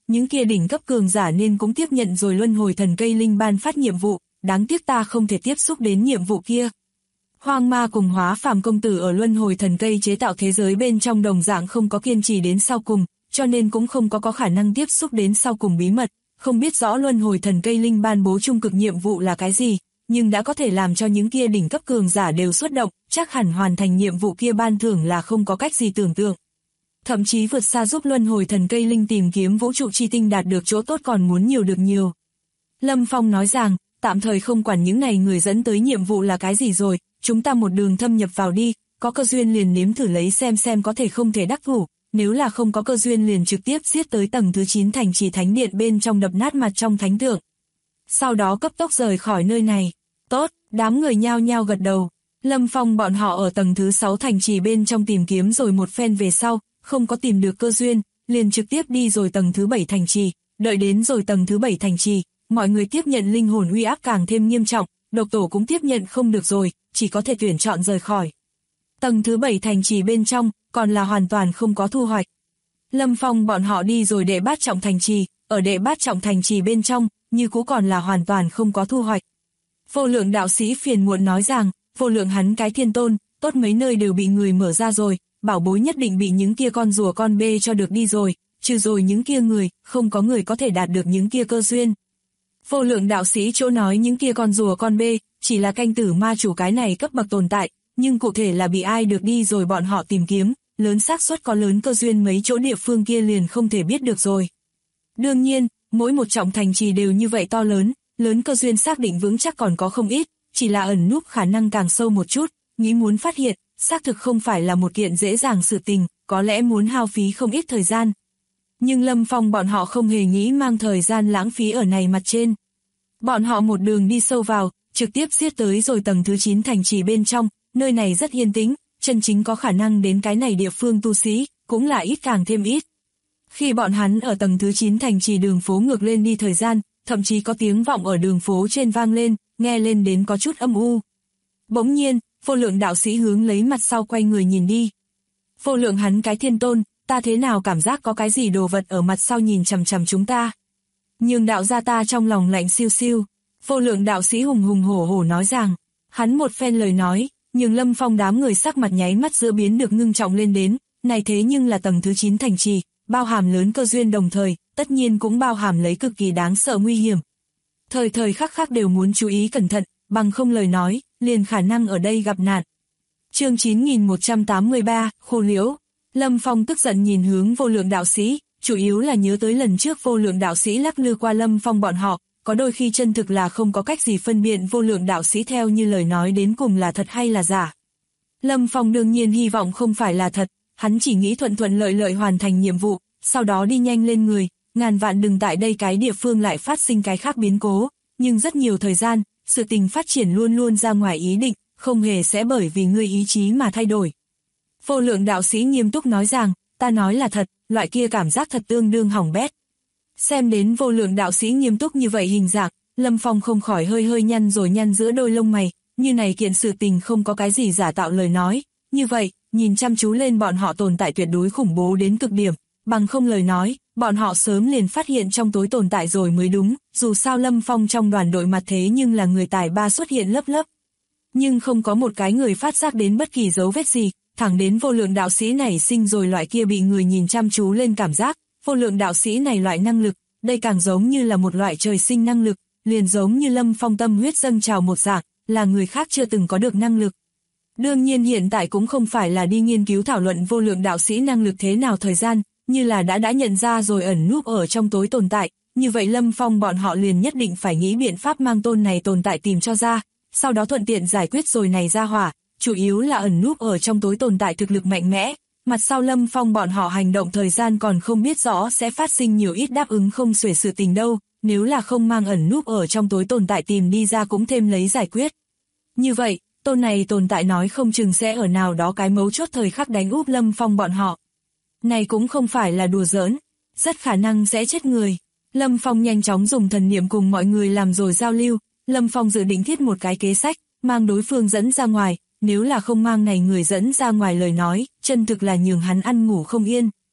những kia đỉnh cấp cường giả nên cũng tiếp nhận rồi luân hồi thần cây linh ban phát nhiệm vụ, đáng tiếc ta không thể tiếp xúc đến nhiệm vụ kia. Hoang Ma cùng Hóa Phàm công tử ở luân hồi thần cây chế tạo thế giới bên trong đồng dạng không có kiên trì đến sau cùng, cho nên cũng không có khả năng tiếp xúc đến sau cùng bí mật, không biết rõ luân hồi thần cây linh ban bố trung cực nhiệm vụ là cái gì, nhưng đã có thể làm cho những kia đỉnh cấp cường giả đều xuất động, chắc hẳn hoàn thành nhiệm vụ kia ban thưởng là không có cách gì tưởng tượng. Thậm chí vượt xa giúp luân hồi thần cây linh tìm kiếm vũ trụ chi tinh đạt được chỗ tốt còn muốn nhiều được nhiều. Lâm Phong nói rằng, tạm thời không quản những này người dẫn tới nhiệm vụ là cái gì rồi, chúng ta một đường thâm nhập vào đi, có cơ duyên liền nếm thử lấy xem có thể không thể đắc thủ, nếu là không có cơ duyên liền trực tiếp giết tới tầng thứ 9 thành trì thánh điện bên trong đập nát mặt trong thánh tượng. Sau đó cấp tốc rời khỏi nơi này. Tốt, đám người nhao nhao gật đầu. Lâm Phong bọn họ ở tầng thứ 6 thành trì bên trong tìm kiếm rồi một phen về sau, không có tìm được cơ duyên, liền trực tiếp đi rồi tầng thứ 7 thành trì, đợi đến rồi tầng thứ 7 thành trì, mọi người tiếp nhận linh hồn uy áp càng thêm nghiêm trọng, độc tổ cũng tiếp nhận không được rồi, chỉ có thể tuyển chọn rời khỏi. Tầng thứ 7 thành trì bên trong, còn là hoàn toàn không có thu hoạch. Lâm Phong bọn họ đi rồi đệ bát trọng thành trì, ở đệ bát trọng thành trì bên trong, như cũ còn là hoàn toàn không có thu hoạch. Vô Lượng đạo sĩ phiền muộn nói rằng, Vô Lượng hắn cái thiên tôn, tốt mấy nơi đều bị người mở ra rồi, bảo bối nhất định bị những kia con rùa con bê cho được đi rồi, trừ rồi những kia người, không có người có thể đạt được những kia cơ duyên. Vô Lượng đạo sĩ chỗ nói những kia con rùa con bê, chỉ là canh tử ma chủ cái này cấp bậc tồn tại, nhưng cụ thể là bị ai được đi rồi bọn họ tìm kiếm, lớn xác suất có lớn cơ duyên mấy chỗ địa phương kia liền không thể biết được rồi. Đương nhiên, mỗi một trọng thành trì đều như vậy to lớn, lớn cơ duyên xác định vững chắc còn có không ít, chỉ là ẩn núp khả năng càng sâu một chút, nghĩ muốn phát hiện, xác thực không phải là một kiện dễ dàng sự tình, có lẽ muốn hao phí không ít thời gian. Nhưng Lâm Phong bọn họ không hề nghĩ mang thời gian lãng phí ở này mặt trên. Bọn họ một đường đi sâu vào, trực tiếp giết tới rồi tầng thứ 9 thành trì bên trong, nơi này rất yên tĩnh, chân chính có khả năng đến cái này địa phương tu sĩ, cũng là ít càng thêm ít. Khi bọn hắn ở tầng thứ 9 thành trì đường phố ngược lên đi thời gian, thậm chí có tiếng vọng ở đường phố trên vang lên, nghe lên đến có chút âm u. Bỗng nhiên, Vô Lượng đạo sĩ hướng lấy mặt sau quay người nhìn đi. Vô Lượng hắn cái thiên tôn, ta thế nào cảm giác có cái gì đồ vật ở mặt sau nhìn chằm chằm chúng ta. Nhưng đạo gia ta trong lòng lạnh siêu siêu. Vô Lượng đạo sĩ hùng hùng hổ hổ nói rằng, hắn một phen lời nói, nhưng Lâm Phong đám người sắc mặt nháy mắt giữa biến được ngưng trọng lên đến, này thế nhưng là tầng thứ 9 thành trì, bao hàm lớn cơ duyên đồng thời, tất nhiên cũng bao hàm lấy cực kỳ đáng sợ nguy hiểm. Thời thời khắc khắc đều muốn chú ý cẩn thận, bằng không lời nói, liền khả năng ở đây gặp nạn. Chương 9183, Khô Liễu. Lâm Phong tức giận nhìn hướng Vô Lượng đạo sĩ, chủ yếu là nhớ tới lần trước Vô Lượng đạo sĩ lắc lư qua Lâm Phong bọn họ, có đôi khi chân thực là không có cách gì phân biện Vô Lượng đạo sĩ theo như lời nói đến cùng là thật hay là giả. Lâm Phong đương nhiên hy vọng không phải là thật, hắn chỉ nghĩ thuận thuận lợi lợi hoàn thành nhiệm vụ, sau đó đi nhanh lên người, ngàn vạn đừng tại đây cái địa phương lại phát sinh cái khác biến cố, nhưng rất nhiều thời gian, sự tình phát triển luôn luôn ra ngoài ý định, không hề sẽ bởi vì ngươi ý chí mà thay đổi. Vô Lượng đạo sĩ nghiêm túc nói rằng, ta nói là thật, loại kia cảm giác thật tương đương hỏng bét. Xem đến Vô Lượng đạo sĩ nghiêm túc như vậy hình dạng, Lâm Phong không khỏi hơi hơi nhăn rồi nhăn giữa đôi lông mày, như này kiện sự tình không có cái gì giả tạo lời nói, như vậy, nhìn chăm chú lên bọn họ tồn tại tuyệt đối khủng bố đến cực điểm, bằng không lời nói, bọn họ sớm liền phát hiện trong tối tồn tại rồi mới đúng, dù sao Lâm Phong trong đoàn đội mặt thế nhưng là người tài ba xuất hiện lớp lớp. Nhưng không có một cái người phát giác đến bất kỳ dấu vết gì, thẳng đến Vô Lượng đạo sĩ này sinh rồi loại kia bị người nhìn chăm chú lên cảm giác, Vô Lượng đạo sĩ này loại năng lực, đây càng giống như là một loại trời sinh năng lực, liền giống như Lâm Phong tâm huyết dâng trào một dạng, là người khác chưa từng có được năng lực. Đương nhiên hiện tại cũng không phải là đi nghiên cứu thảo luận Vô Lượng đạo sĩ năng lực thế nào thời gian, như là đã nhận ra rồi ẩn núp ở trong tối tồn tại, như vậy Lâm Phong bọn họ liền nhất định phải nghĩ biện pháp mang tôn này tồn tại tìm cho ra, sau đó thuận tiện giải quyết rồi này ra hỏa, chủ yếu là ẩn núp ở trong tối tồn tại thực lực mạnh mẽ, mặt sau Lâm Phong bọn họ hành động thời gian còn không biết rõ sẽ phát sinh nhiều ít đáp ứng không xuể sự tình đâu, nếu là không mang ẩn núp ở trong tối tồn tại tìm đi ra cũng thêm lấy giải quyết. Như vậy, tôn này tồn tại nói không chừng sẽ ở nào đó cái mấu chốt thời khắc đánh úp Lâm Phong bọn họ. Này cũng không phải là đùa giỡn, rất khả năng sẽ chết người. Lâm Phong nhanh chóng dùng thần niệm cùng mọi người làm rồi giao lưu, Lâm Phong dự định thiết một cái kế sách, mang đối phương dẫn ra ngoài, nếu là không mang này người dẫn ra ngoài lời nói, chân thực là nhường hắn ăn ngủ không yên.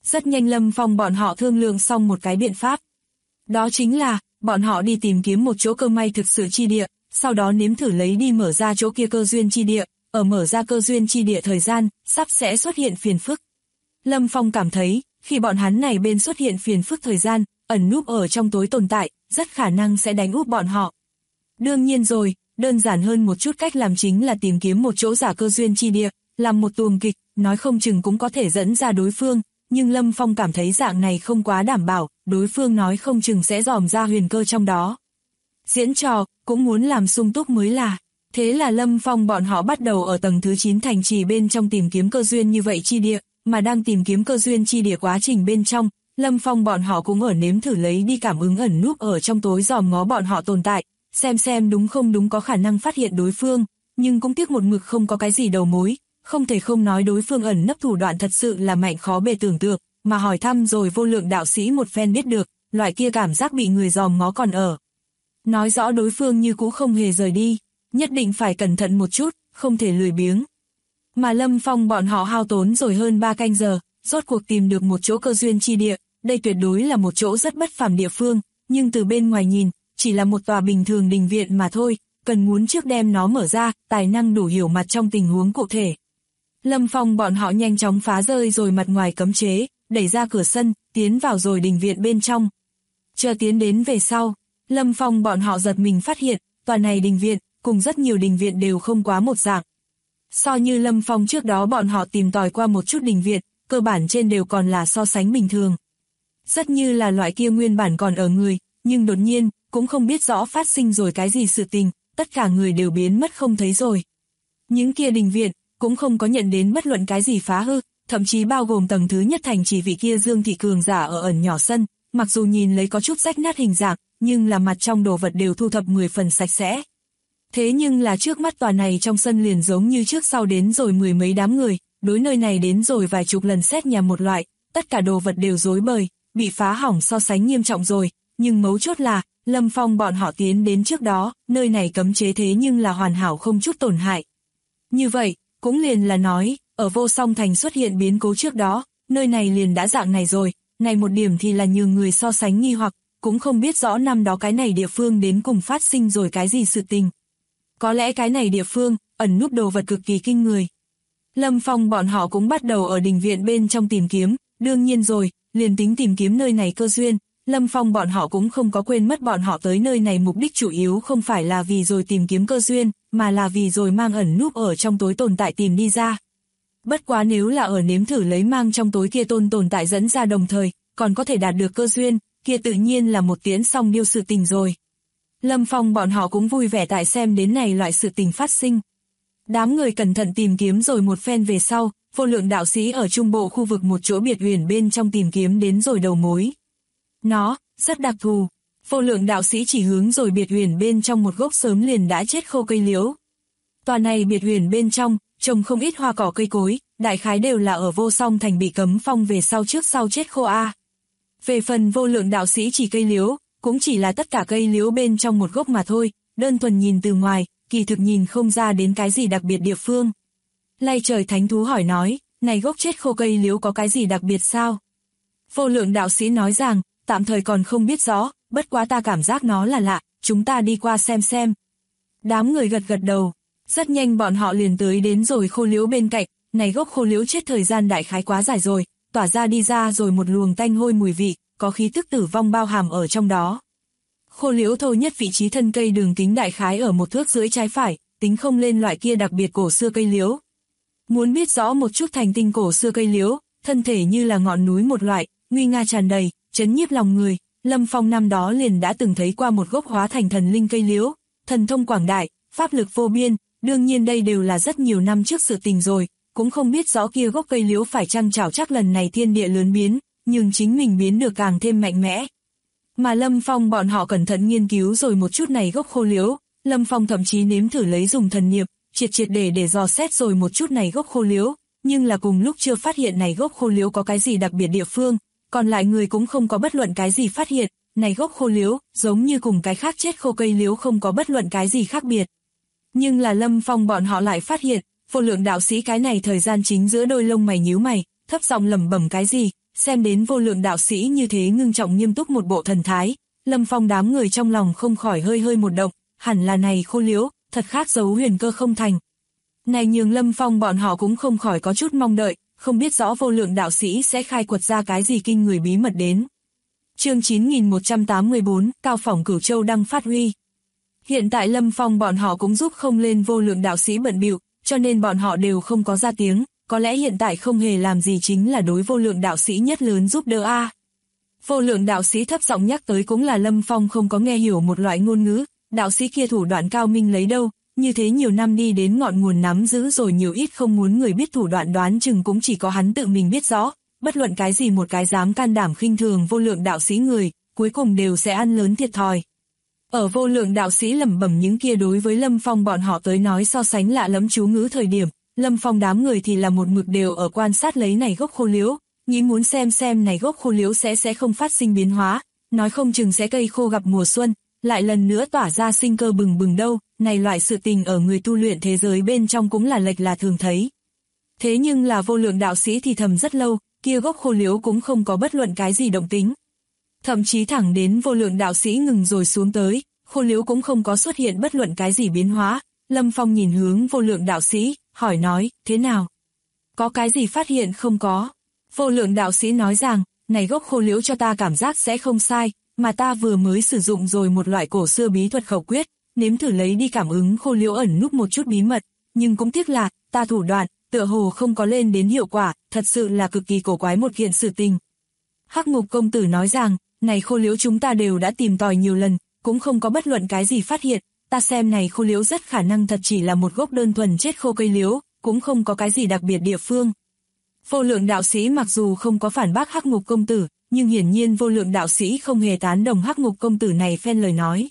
Rất nhanh Lâm Phong bọn họ thương lượng xong một cái biện pháp. Đó chính là, bọn họ đi tìm kiếm một chỗ cơ may thực sự chi địa, sau đó nếm thử lấy đi mở ra chỗ kia cơ duyên chi địa, ở mở ra cơ duyên chi địa thời gian, sắp sẽ xuất hiện phiền phức. Lâm Phong cảm thấy, khi bọn hắn này bên xuất hiện phiền phức thời gian, ẩn núp ở trong tối tồn tại, rất khả năng sẽ đánh úp bọn họ. Đương nhiên rồi, đơn giản hơn một chút cách làm chính là tìm kiếm một chỗ giả cơ duyên chi địa, làm một tuồng kịch, nói không chừng cũng có thể dẫn ra đối phương, nhưng Lâm Phong cảm thấy dạng này không quá đảm bảo, đối phương nói không chừng sẽ dòm ra huyền cơ trong đó. Diễn trò, cũng muốn làm sung túc mới là. Thế là Lâm Phong bọn họ bắt đầu ở tầng thứ 9 thành trì bên trong tìm kiếm cơ duyên như vậy chi địa, mà đang tìm kiếm cơ duyên chi địa quá trình bên trong, Lâm Phong bọn họ cũng ở nếm thử lấy đi cảm ứng ẩn núp ở trong tối dòm ngó bọn họ tồn tại, xem đúng không đúng có khả năng phát hiện đối phương, nhưng cũng tiếc một mực không có cái gì đầu mối, không thể không nói đối phương ẩn nấp thủ đoạn thật sự là mạnh khó bề tưởng tượng, mà hỏi thăm rồi Vô Lượng đạo sĩ một phen biết được, loại kia cảm giác bị người dòm ngó còn ở. Nói rõ đối phương như cũ không hề rời đi, nhất định phải cẩn thận một chút, không thể lười biếng. Mà Lâm Phong bọn họ hao tốn rồi hơn 3 canh giờ, rốt cuộc tìm được một chỗ cơ duyên chi địa, đây tuyệt đối là một chỗ rất bất phàm địa phương, nhưng từ bên ngoài nhìn, chỉ là một tòa bình thường đình viện mà thôi, cần muốn trước đem nó mở ra, tài năng đủ hiểu mặt trong tình huống cụ thể. Lâm Phong bọn họ nhanh chóng phá rơi rồi mặt ngoài cấm chế, đẩy ra cửa sân, tiến vào rồi đình viện bên trong. Chờ tiến đến về sau, Lâm Phong bọn họ giật mình phát hiện, tòa này đình viện, cùng rất nhiều đình viện đều không quá một dạng. So như Lâm Phong trước đó bọn họ tìm tòi qua một chút đình viện, cơ bản trên đều còn là so sánh bình thường. Rất như là loại kia nguyên bản còn ở người, nhưng đột nhiên, cũng không biết rõ phát sinh rồi cái gì sự tình, tất cả người đều biến mất không thấy rồi. Những kia đình viện, cũng không có nhận đến bất luận cái gì phá hư, thậm chí bao gồm tầng thứ nhất thành chỉ vị kia Dương Thị Cường giả ở ẩn nhỏ sân, mặc dù nhìn lấy có chút rách nát hình dạng, nhưng là mặt trong đồ vật đều thu thập 10 phần sạch sẽ. Thế nhưng là trước mắt tòa này trong sân liền giống như trước sau đến rồi mười mấy đám người, đối nơi này đến rồi vài chục lần xét nhà một loại, tất cả đồ vật đều rối bời, bị phá hỏng so sánh nghiêm trọng rồi, nhưng mấu chốt là, Lâm Phong bọn họ tiến đến trước đó, nơi này cấm chế thế nhưng là hoàn hảo không chút tổn hại. Như vậy, cũng liền là nói, ở Vô Song Thành xuất hiện biến cố trước đó, nơi này liền đã dạng này rồi, này một điểm thì là nhiều người so sánh nghi hoặc, cũng không biết rõ năm đó cái này địa phương đến cùng phát sinh rồi cái gì sự tình. Có lẽ cái này địa phương, ẩn núp đồ vật cực kỳ kinh người. Lâm Phong bọn họ cũng bắt đầu ở đình viện bên trong tìm kiếm, đương nhiên rồi, liền tính tìm kiếm nơi này cơ duyên, Lâm Phong bọn họ cũng không có quên mất bọn họ tới nơi này mục đích chủ yếu không phải là vì rồi tìm kiếm cơ duyên, mà là vì rồi mang ẩn núp ở trong tối tồn tại tìm đi ra. Bất quá nếu là ở nếm thử lấy mang trong tối kia tồn tại dẫn ra đồng thời, còn có thể đạt được cơ duyên, kia tự nhiên là một tiến song điêu sự tình rồi. Lâm Phong bọn họ cũng vui vẻ tại xem đến này loại sự tình phát sinh. Đám người cẩn thận tìm kiếm rồi một phen về sau, Vô Lượng đạo sĩ ở trung bộ khu vực một chỗ biệt uyển bên trong tìm kiếm đến rồi đầu mối. Nó, rất đặc thù. Vô Lượng đạo sĩ chỉ hướng rồi biệt uyển bên trong một gốc sớm liền đã chết khô cây liễu. Tòa này biệt uyển bên trong, trồng không ít hoa cỏ cây cối, đại khái đều là ở Vô Song Thành bị cấm phong về sau trước sau chết khô a. Về phần Vô Lượng đạo sĩ chỉ cây liễu, cũng chỉ là tất cả cây liễu bên trong một gốc mà thôi, đơn thuần nhìn từ ngoài, kỳ thực nhìn không ra đến cái gì đặc biệt địa phương. Lay trời thánh thú hỏi nói, này gốc chết khô cây liễu có cái gì đặc biệt sao? Vô Lượng đạo sĩ nói rằng, tạm thời còn không biết rõ, bất quá ta cảm giác nó là lạ, chúng ta đi qua xem. Đám người gật đầu, rất nhanh bọn họ liền tới đến rồi khô liễu bên cạnh, này gốc khô liễu chết thời gian đại khái quá dài rồi, tỏa ra đi ra rồi một luồng tanh hôi mùi vị, có khí tức tử vong bao hàm ở trong đó. Khô liễu thô nhất vị trí thân cây đường kính đại khái ở 1 thước rưỡi trái phải, tính không lên loại kia đặc biệt cổ xưa cây liễu. Muốn biết rõ một chút thành tinh cổ xưa cây liễu, thân thể như là ngọn núi một loại, nguy nga tràn đầy, chấn nhiếp lòng người. Lâm Phong năm đó liền đã từng thấy qua một gốc hóa thành thần linh cây liễu, thần thông quảng đại, pháp lực vô biên, đương nhiên đây đều là rất nhiều năm trước sự tình rồi, cũng không biết rõ kia gốc cây liễu phải chăng chảo chắc lần này thiên địa lớn biến, nhưng chính mình biến được càng thêm mạnh mẽ. Mà Lâm Phong bọn họ cẩn thận nghiên cứu rồi một chút này gốc khô liễu, Lâm Phong thậm chí nếm thử lấy dùng thần niệm, triệt để dò xét rồi một chút này gốc khô liễu, nhưng là cùng lúc chưa phát hiện này gốc khô liễu có cái gì đặc biệt địa phương, còn lại người cũng không có bất luận cái gì phát hiện, này gốc khô liễu, giống như cùng cái khác chết khô cây liễu không có bất luận cái gì khác biệt. Nhưng là Lâm Phong bọn họ lại phát hiện, Vô Lượng đạo sĩ cái này thời gian chính giữa đôi lông mày nhíu mày, thấp giọng lẩm bẩm cái gì, xem đến Vô Lượng đạo sĩ như thế ngưng trọng nghiêm túc một bộ thần thái, Lâm Phong đám người trong lòng không khỏi hơi hơi một động, hẳn là này Khô Liễu, thật khác giấu huyền cơ không thành. Này nhường Lâm Phong bọn họ cũng không khỏi có chút mong đợi, không biết rõ Vô Lượng đạo sĩ sẽ khai quật ra cái gì kinh người bí mật đến. Chương 9184, Cao Phỏng Cửu Châu đang phát huy. Hiện tại Lâm Phong bọn họ cũng giúp không lên Vô Lượng đạo sĩ bận bịu, cho nên bọn họ đều không có ra tiếng, có lẽ hiện tại không hề làm gì chính là đối Vô Lượng đạo sĩ nhất lớn giúp đỡ a. Vô Lượng đạo sĩ thấp giọng nhắc tới cũng là Lâm Phong không có nghe hiểu một loại ngôn ngữ, đạo sĩ kia thủ đoạn cao minh lấy đâu, như thế nhiều năm đi đến ngọn nguồn nắm giữ rồi nhiều ít không muốn người biết thủ đoạn đoán chừng cũng chỉ có hắn tự mình biết rõ, bất luận cái gì một cái dám can đảm khinh thường Vô Lượng đạo sĩ người, cuối cùng đều sẽ ăn lớn thiệt thòi. Ở Vô Lượng đạo sĩ lẩm bẩm những kia đối với Lâm Phong bọn họ tới nói so sánh lạ lẫm chú ngữ thời điểm, Lâm Phong đám người thì là một mực đều ở quan sát lấy này gốc Khô Liễu, nghĩ muốn xem này gốc Khô Liễu sẽ không phát sinh biến hóa, nói không chừng sẽ cây khô gặp mùa xuân, lại lần nữa tỏa ra sinh cơ bừng bừng đâu, này loại sự tình ở người tu luyện thế giới bên trong cũng là lệch là thường thấy. Thế nhưng là Vô Lượng đạo sĩ thì thầm rất lâu, kia gốc Khô Liễu cũng không có bất luận cái gì động tính. Thậm chí thẳng đến Vô Lượng đạo sĩ ngừng rồi xuống tới, Khô Liễu cũng không có xuất hiện bất luận cái gì biến hóa. Lâm Phong nhìn hướng Vô Lượng đạo sĩ, hỏi nói, thế nào? Có cái gì phát hiện không có? Vô Lượng đạo sĩ nói rằng, này gốc Khô Liễu cho ta cảm giác sẽ không sai, mà ta vừa mới sử dụng rồi một loại cổ xưa bí thuật khẩu quyết, nếm thử lấy đi cảm ứng Khô Liễu ẩn núp một chút bí mật, nhưng cũng tiếc là, ta thủ đoạn, tựa hồ không có lên đến hiệu quả, thật sự là cực kỳ cổ quái một kiện sự tình. Hắc Ngục công tử nói rằng, này Khô Liễu chúng ta đều đã tìm tòi nhiều lần, cũng không có bất luận cái gì phát hiện, ta xem này Khô Liễu rất khả năng thật chỉ là một gốc đơn thuần chết khô cây liễu, cũng không có cái gì đặc biệt địa phương. Vô Lượng đạo sĩ mặc dù không có phản bác Hắc Ngục công tử, nhưng hiển nhiên Vô Lượng đạo sĩ không hề tán đồng Hắc Ngục công tử này phen lời nói.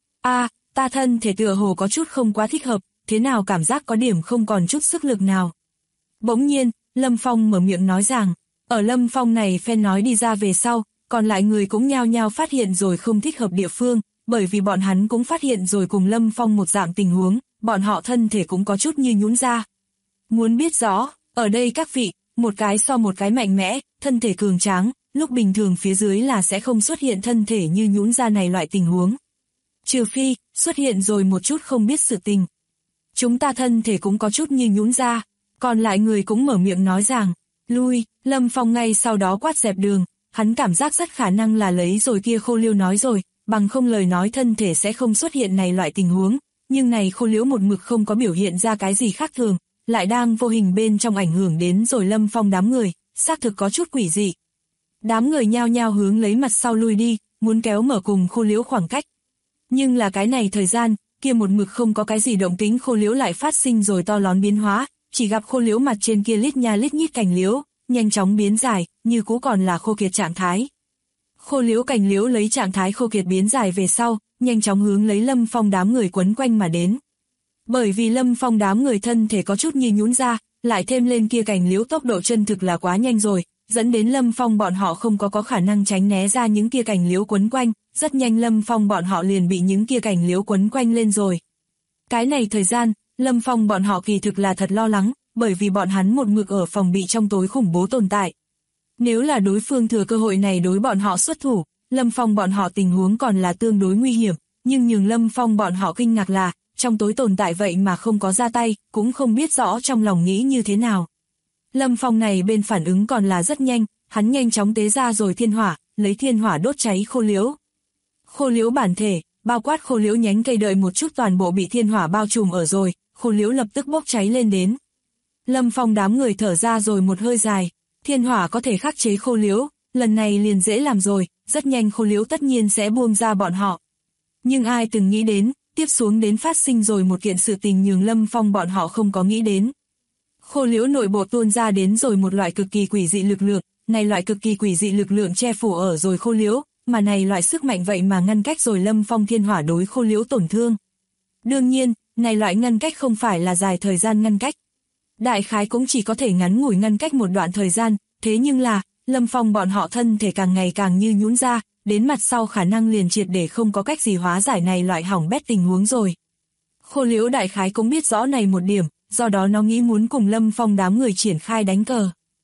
Ta thân thể tựa hồ có chút không quá thích hợp, thế nào cảm giác có điểm không còn chút sức lực nào. Bỗng nhiên, Lâm Phong mở miệng nói rằng, ở Lâm Phong này phen nói đi ra về sau, còn lại người cũng nhao nhao phát hiện rồi không thích hợp địa phương, bởi vì bọn hắn cũng phát hiện rồi cùng Lâm Phong một dạng tình huống, bọn họ thân thể cũng có chút như nhũn ra. Muốn biết rõ, ở đây các vị, một cái so một cái mạnh mẽ, thân thể cường tráng, lúc bình thường phía dưới là sẽ không xuất hiện thân thể như nhũn ra này loại tình huống. Trừ phi, xuất hiện rồi một chút không biết sự tình. Chúng ta thân thể cũng có chút như nhũn ra, còn lại người cũng mở miệng nói rằng, lui, Lâm Phong ngay sau đó quát dẹp đường, hắn cảm giác rất khả năng là lấy rồi kia Khô Liễu nói rồi, bằng không lời nói thân thể sẽ không xuất hiện này loại tình huống, nhưng này Khô Liễu một mực không có biểu hiện ra cái gì khác thường, lại đang vô hình bên trong ảnh hưởng đến rồi Lâm Phong đám người, xác thực có chút quỷ dị. Đám người nhao nhao hướng lấy mặt sau lui đi, muốn kéo mở cùng Khô Liễu khoảng cách. Nhưng là cái này thời gian, kia một mực không có cái gì động tĩnh Khô Liễu lại phát sinh rồi to lớn biến hóa, chỉ gặp Khô Liễu mặt trên kia lít nha lít nhít cành liễu, nhanh chóng biến dài, như cũ còn là khô kiệt trạng thái. Khô Liễu cành liễu lấy trạng thái khô kiệt biến dài về sau, nhanh chóng hướng lấy Lâm Phong đám người quấn quanh mà đến. Bởi vì Lâm Phong đám người thân thể có chút như nhũn ra, lại thêm lên kia cành liễu tốc độ chân thực là quá nhanh rồi, dẫn đến Lâm Phong bọn họ không có khả năng tránh né ra những kia cành liễu quấn quanh, rất nhanh Lâm Phong bọn họ liền bị những kia cành liễu quấn quanh lên rồi. Cái này thời gian, Lâm Phong bọn họ kỳ thực là thật lo lắng, bởi vì bọn hắn một mực ở phòng bị trong tối khủng bố tồn tại. Nếu là đối phương thừa cơ hội này đối bọn họ xuất thủ, Lâm Phong bọn họ tình huống còn là tương đối nguy hiểm, nhưng nhường Lâm Phong bọn họ kinh ngạc là, trong tối tồn tại vậy mà không có ra tay, cũng không biết rõ trong lòng nghĩ như thế nào. Lâm Phong này bên phản ứng còn là rất nhanh, hắn nhanh chóng tế ra rồi thiên hỏa, lấy thiên hỏa đốt cháy Khô Liễu. Khô Liễu bản thể, bao quát Khô Liễu nhánh cây đợi một chút toàn bộ bị thiên hỏa bao trùm ở rồi, Khô Liễu lập tức bốc cháy lên đến. Lâm Phong đám người thở ra rồi một hơi dài, thiên hỏa có thể khắc chế Khô Liễu, lần này liền dễ làm rồi, rất nhanh Khô Liễu tất nhiên sẽ buông ra bọn họ. Nhưng ai từng nghĩ đến, tiếp xuống đến phát sinh rồi một kiện sự tình nhường Lâm Phong bọn họ không có nghĩ đến. Khô Liễu nội bộ tuôn ra đến rồi một loại cực kỳ quỷ dị lực lượng, này loại cực kỳ quỷ dị lực lượng che phủ ở rồi Khô Liễu, mà này loại sức mạnh vậy mà ngăn cách rồi Lâm Phong thiên hỏa đối Khô Liễu tổn thương. Đương nhiên, này loại ngăn cách không phải là dài thời gian ngăn cách. Đại khái cũng chỉ có thể ngắn ngủi ngăn cách một đoạn thời gian, thế nhưng là, Lâm Phong bọn họ thân thể càng ngày càng như nhũn ra, đến mặt sau khả năng liền triệt để không có cách gì hóa giải này loại hỏng bét tình huống rồi. Khô Liễu đại khái cũng biết rõ này một điểm, do đó nó nghĩ muốn cùng Lâm Phong đám người triển khai đánh cờ.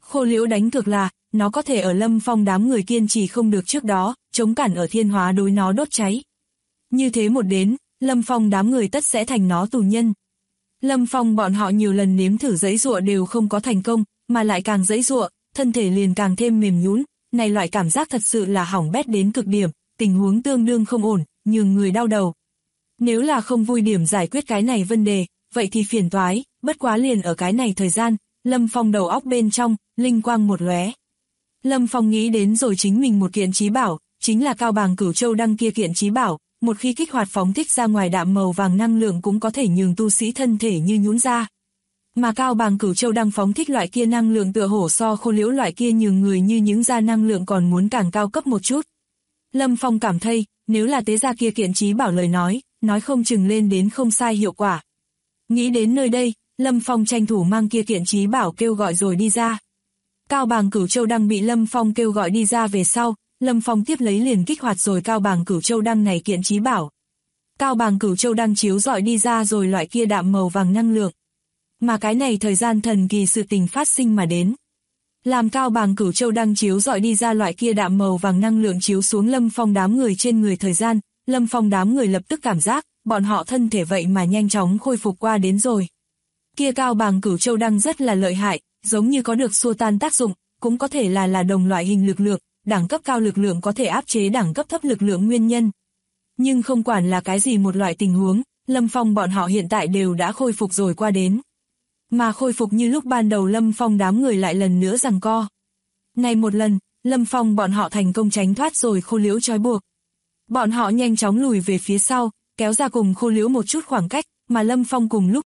Khô Liễu đánh cược là, nó có thể ở Lâm Phong đám người kiên trì không được trước đó, chống cản ở thiên hóa đối nó đốt cháy. Như thế một đến, Lâm Phong đám người tất sẽ thành nó tù nhân. Lâm Phong bọn họ nhiều lần nếm thử giãy giụa đều không có thành công, mà lại càng giãy giụa, thân thể liền càng thêm mềm nhũn, này loại cảm giác thật sự là hỏng bét đến cực điểm, tình huống tương đương không ổn, nhường người đau đầu. Nếu là không vui điểm giải quyết cái này vấn đề, vậy thì phiền toái, bất quá liền ở cái này thời gian, Lâm Phong đầu óc bên trong, linh quang một lóe. Lâm Phong nghĩ đến rồi chính mình một kiện chí bảo, chính là Cao Bàng Cửu Châu Đăng kia kiện chí bảo, một khi kích hoạt phóng thích ra ngoài đạm màu vàng năng lượng cũng có thể nhường tu sĩ thân thể như nhũn ra. Mà Cao Bàng Cửu Châu Đăng phóng thích loại kia năng lượng tựa hổ so Khô Liễu loại kia nhường người như những ra năng lượng còn muốn càng cao cấp một chút. Lâm Phong cảm thấy, nếu là tế ra kia kiện chí bảo lời nói không chừng lên đến không sai hiệu quả. Nghĩ đến nơi đây, Lâm Phong tranh thủ mang kia kiện chí bảo kêu gọi rồi đi ra. Cao Bàng Cửu Châu Đăng bị Lâm Phong kêu gọi đi ra về sau, Lâm Phong tiếp lấy liền kích hoạt rồi Cao Bàng Cửu Châu Đăng này kiện chí bảo. Cao Bàng Cửu Châu Đăng chiếu rọi đi ra rồi loại kia đạm màu vàng năng lượng. Mà cái này thời gian thần kỳ sự tình phát sinh mà đến. Làm Cao Bàng Cửu Châu Đăng chiếu rọi đi ra loại kia đạm màu vàng năng lượng chiếu xuống Lâm Phong đám người trên người thời gian, Lâm Phong đám người lập tức cảm giác, bọn họ thân thể vậy mà nhanh chóng khôi phục qua đến rồi. Kia Cao Bàng Cửu Châu Đăng rất là lợi hại, giống như có được xua tan tác dụng, cũng có thể là đồng loại hình lực lượng, đẳng cấp cao lực lượng có thể áp chế đẳng cấp thấp lực lượng nguyên nhân. Nhưng không quản là cái gì một loại tình huống, Lâm Phong bọn họ hiện tại đều đã khôi phục rồi qua đến. Mà khôi phục như lúc ban đầu Lâm Phong đám người lại lần nữa giằng co. Này một lần, Lâm Phong bọn họ thành công tránh thoát rồi Khô Liễu trói buộc. Bọn họ nhanh chóng lùi về phía sau, kéo ra cùng Khô Liễu một chút khoảng cách, mà Lâm Phong cùng lúc.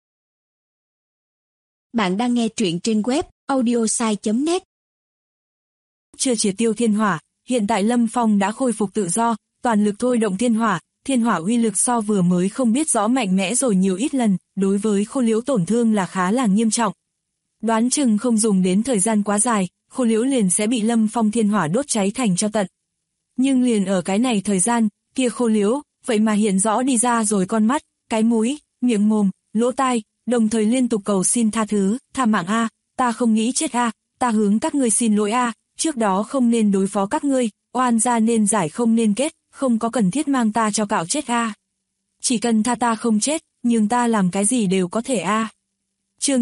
Bạn đang nghe truyện trên web audiosai.net. Chưa triệt tiêu thiên hỏa, hiện tại Lâm Phong đã khôi phục tự do, toàn lực thôi động thiên hỏa uy lực so vừa mới không biết rõ mạnh mẽ rồi nhiều ít lần, đối với Khô Liễu tổn thương là khá là nghiêm trọng. Đoán chừng không dùng đến thời gian quá dài, Khô Liễu liền sẽ bị Lâm Phong thiên hỏa đốt cháy thành cho tận. Nhưng liền ở cái này thời gian, kia Khô Liễu, vậy mà hiện rõ đi ra rồi con mắt, cái mũi, miệng mồm, lỗ tai, đồng thời liên tục cầu xin tha thứ, tha mạng a, ta không nghĩ chết a, ta hướng các ngươi xin lỗi a, trước đó không nên đối phó các ngươi, oan gia nên giải không nên kết, không có cần thiết mang ta cho cạo chết a. Chỉ cần tha ta không chết, nhưng ta làm cái gì đều có thể a. Chương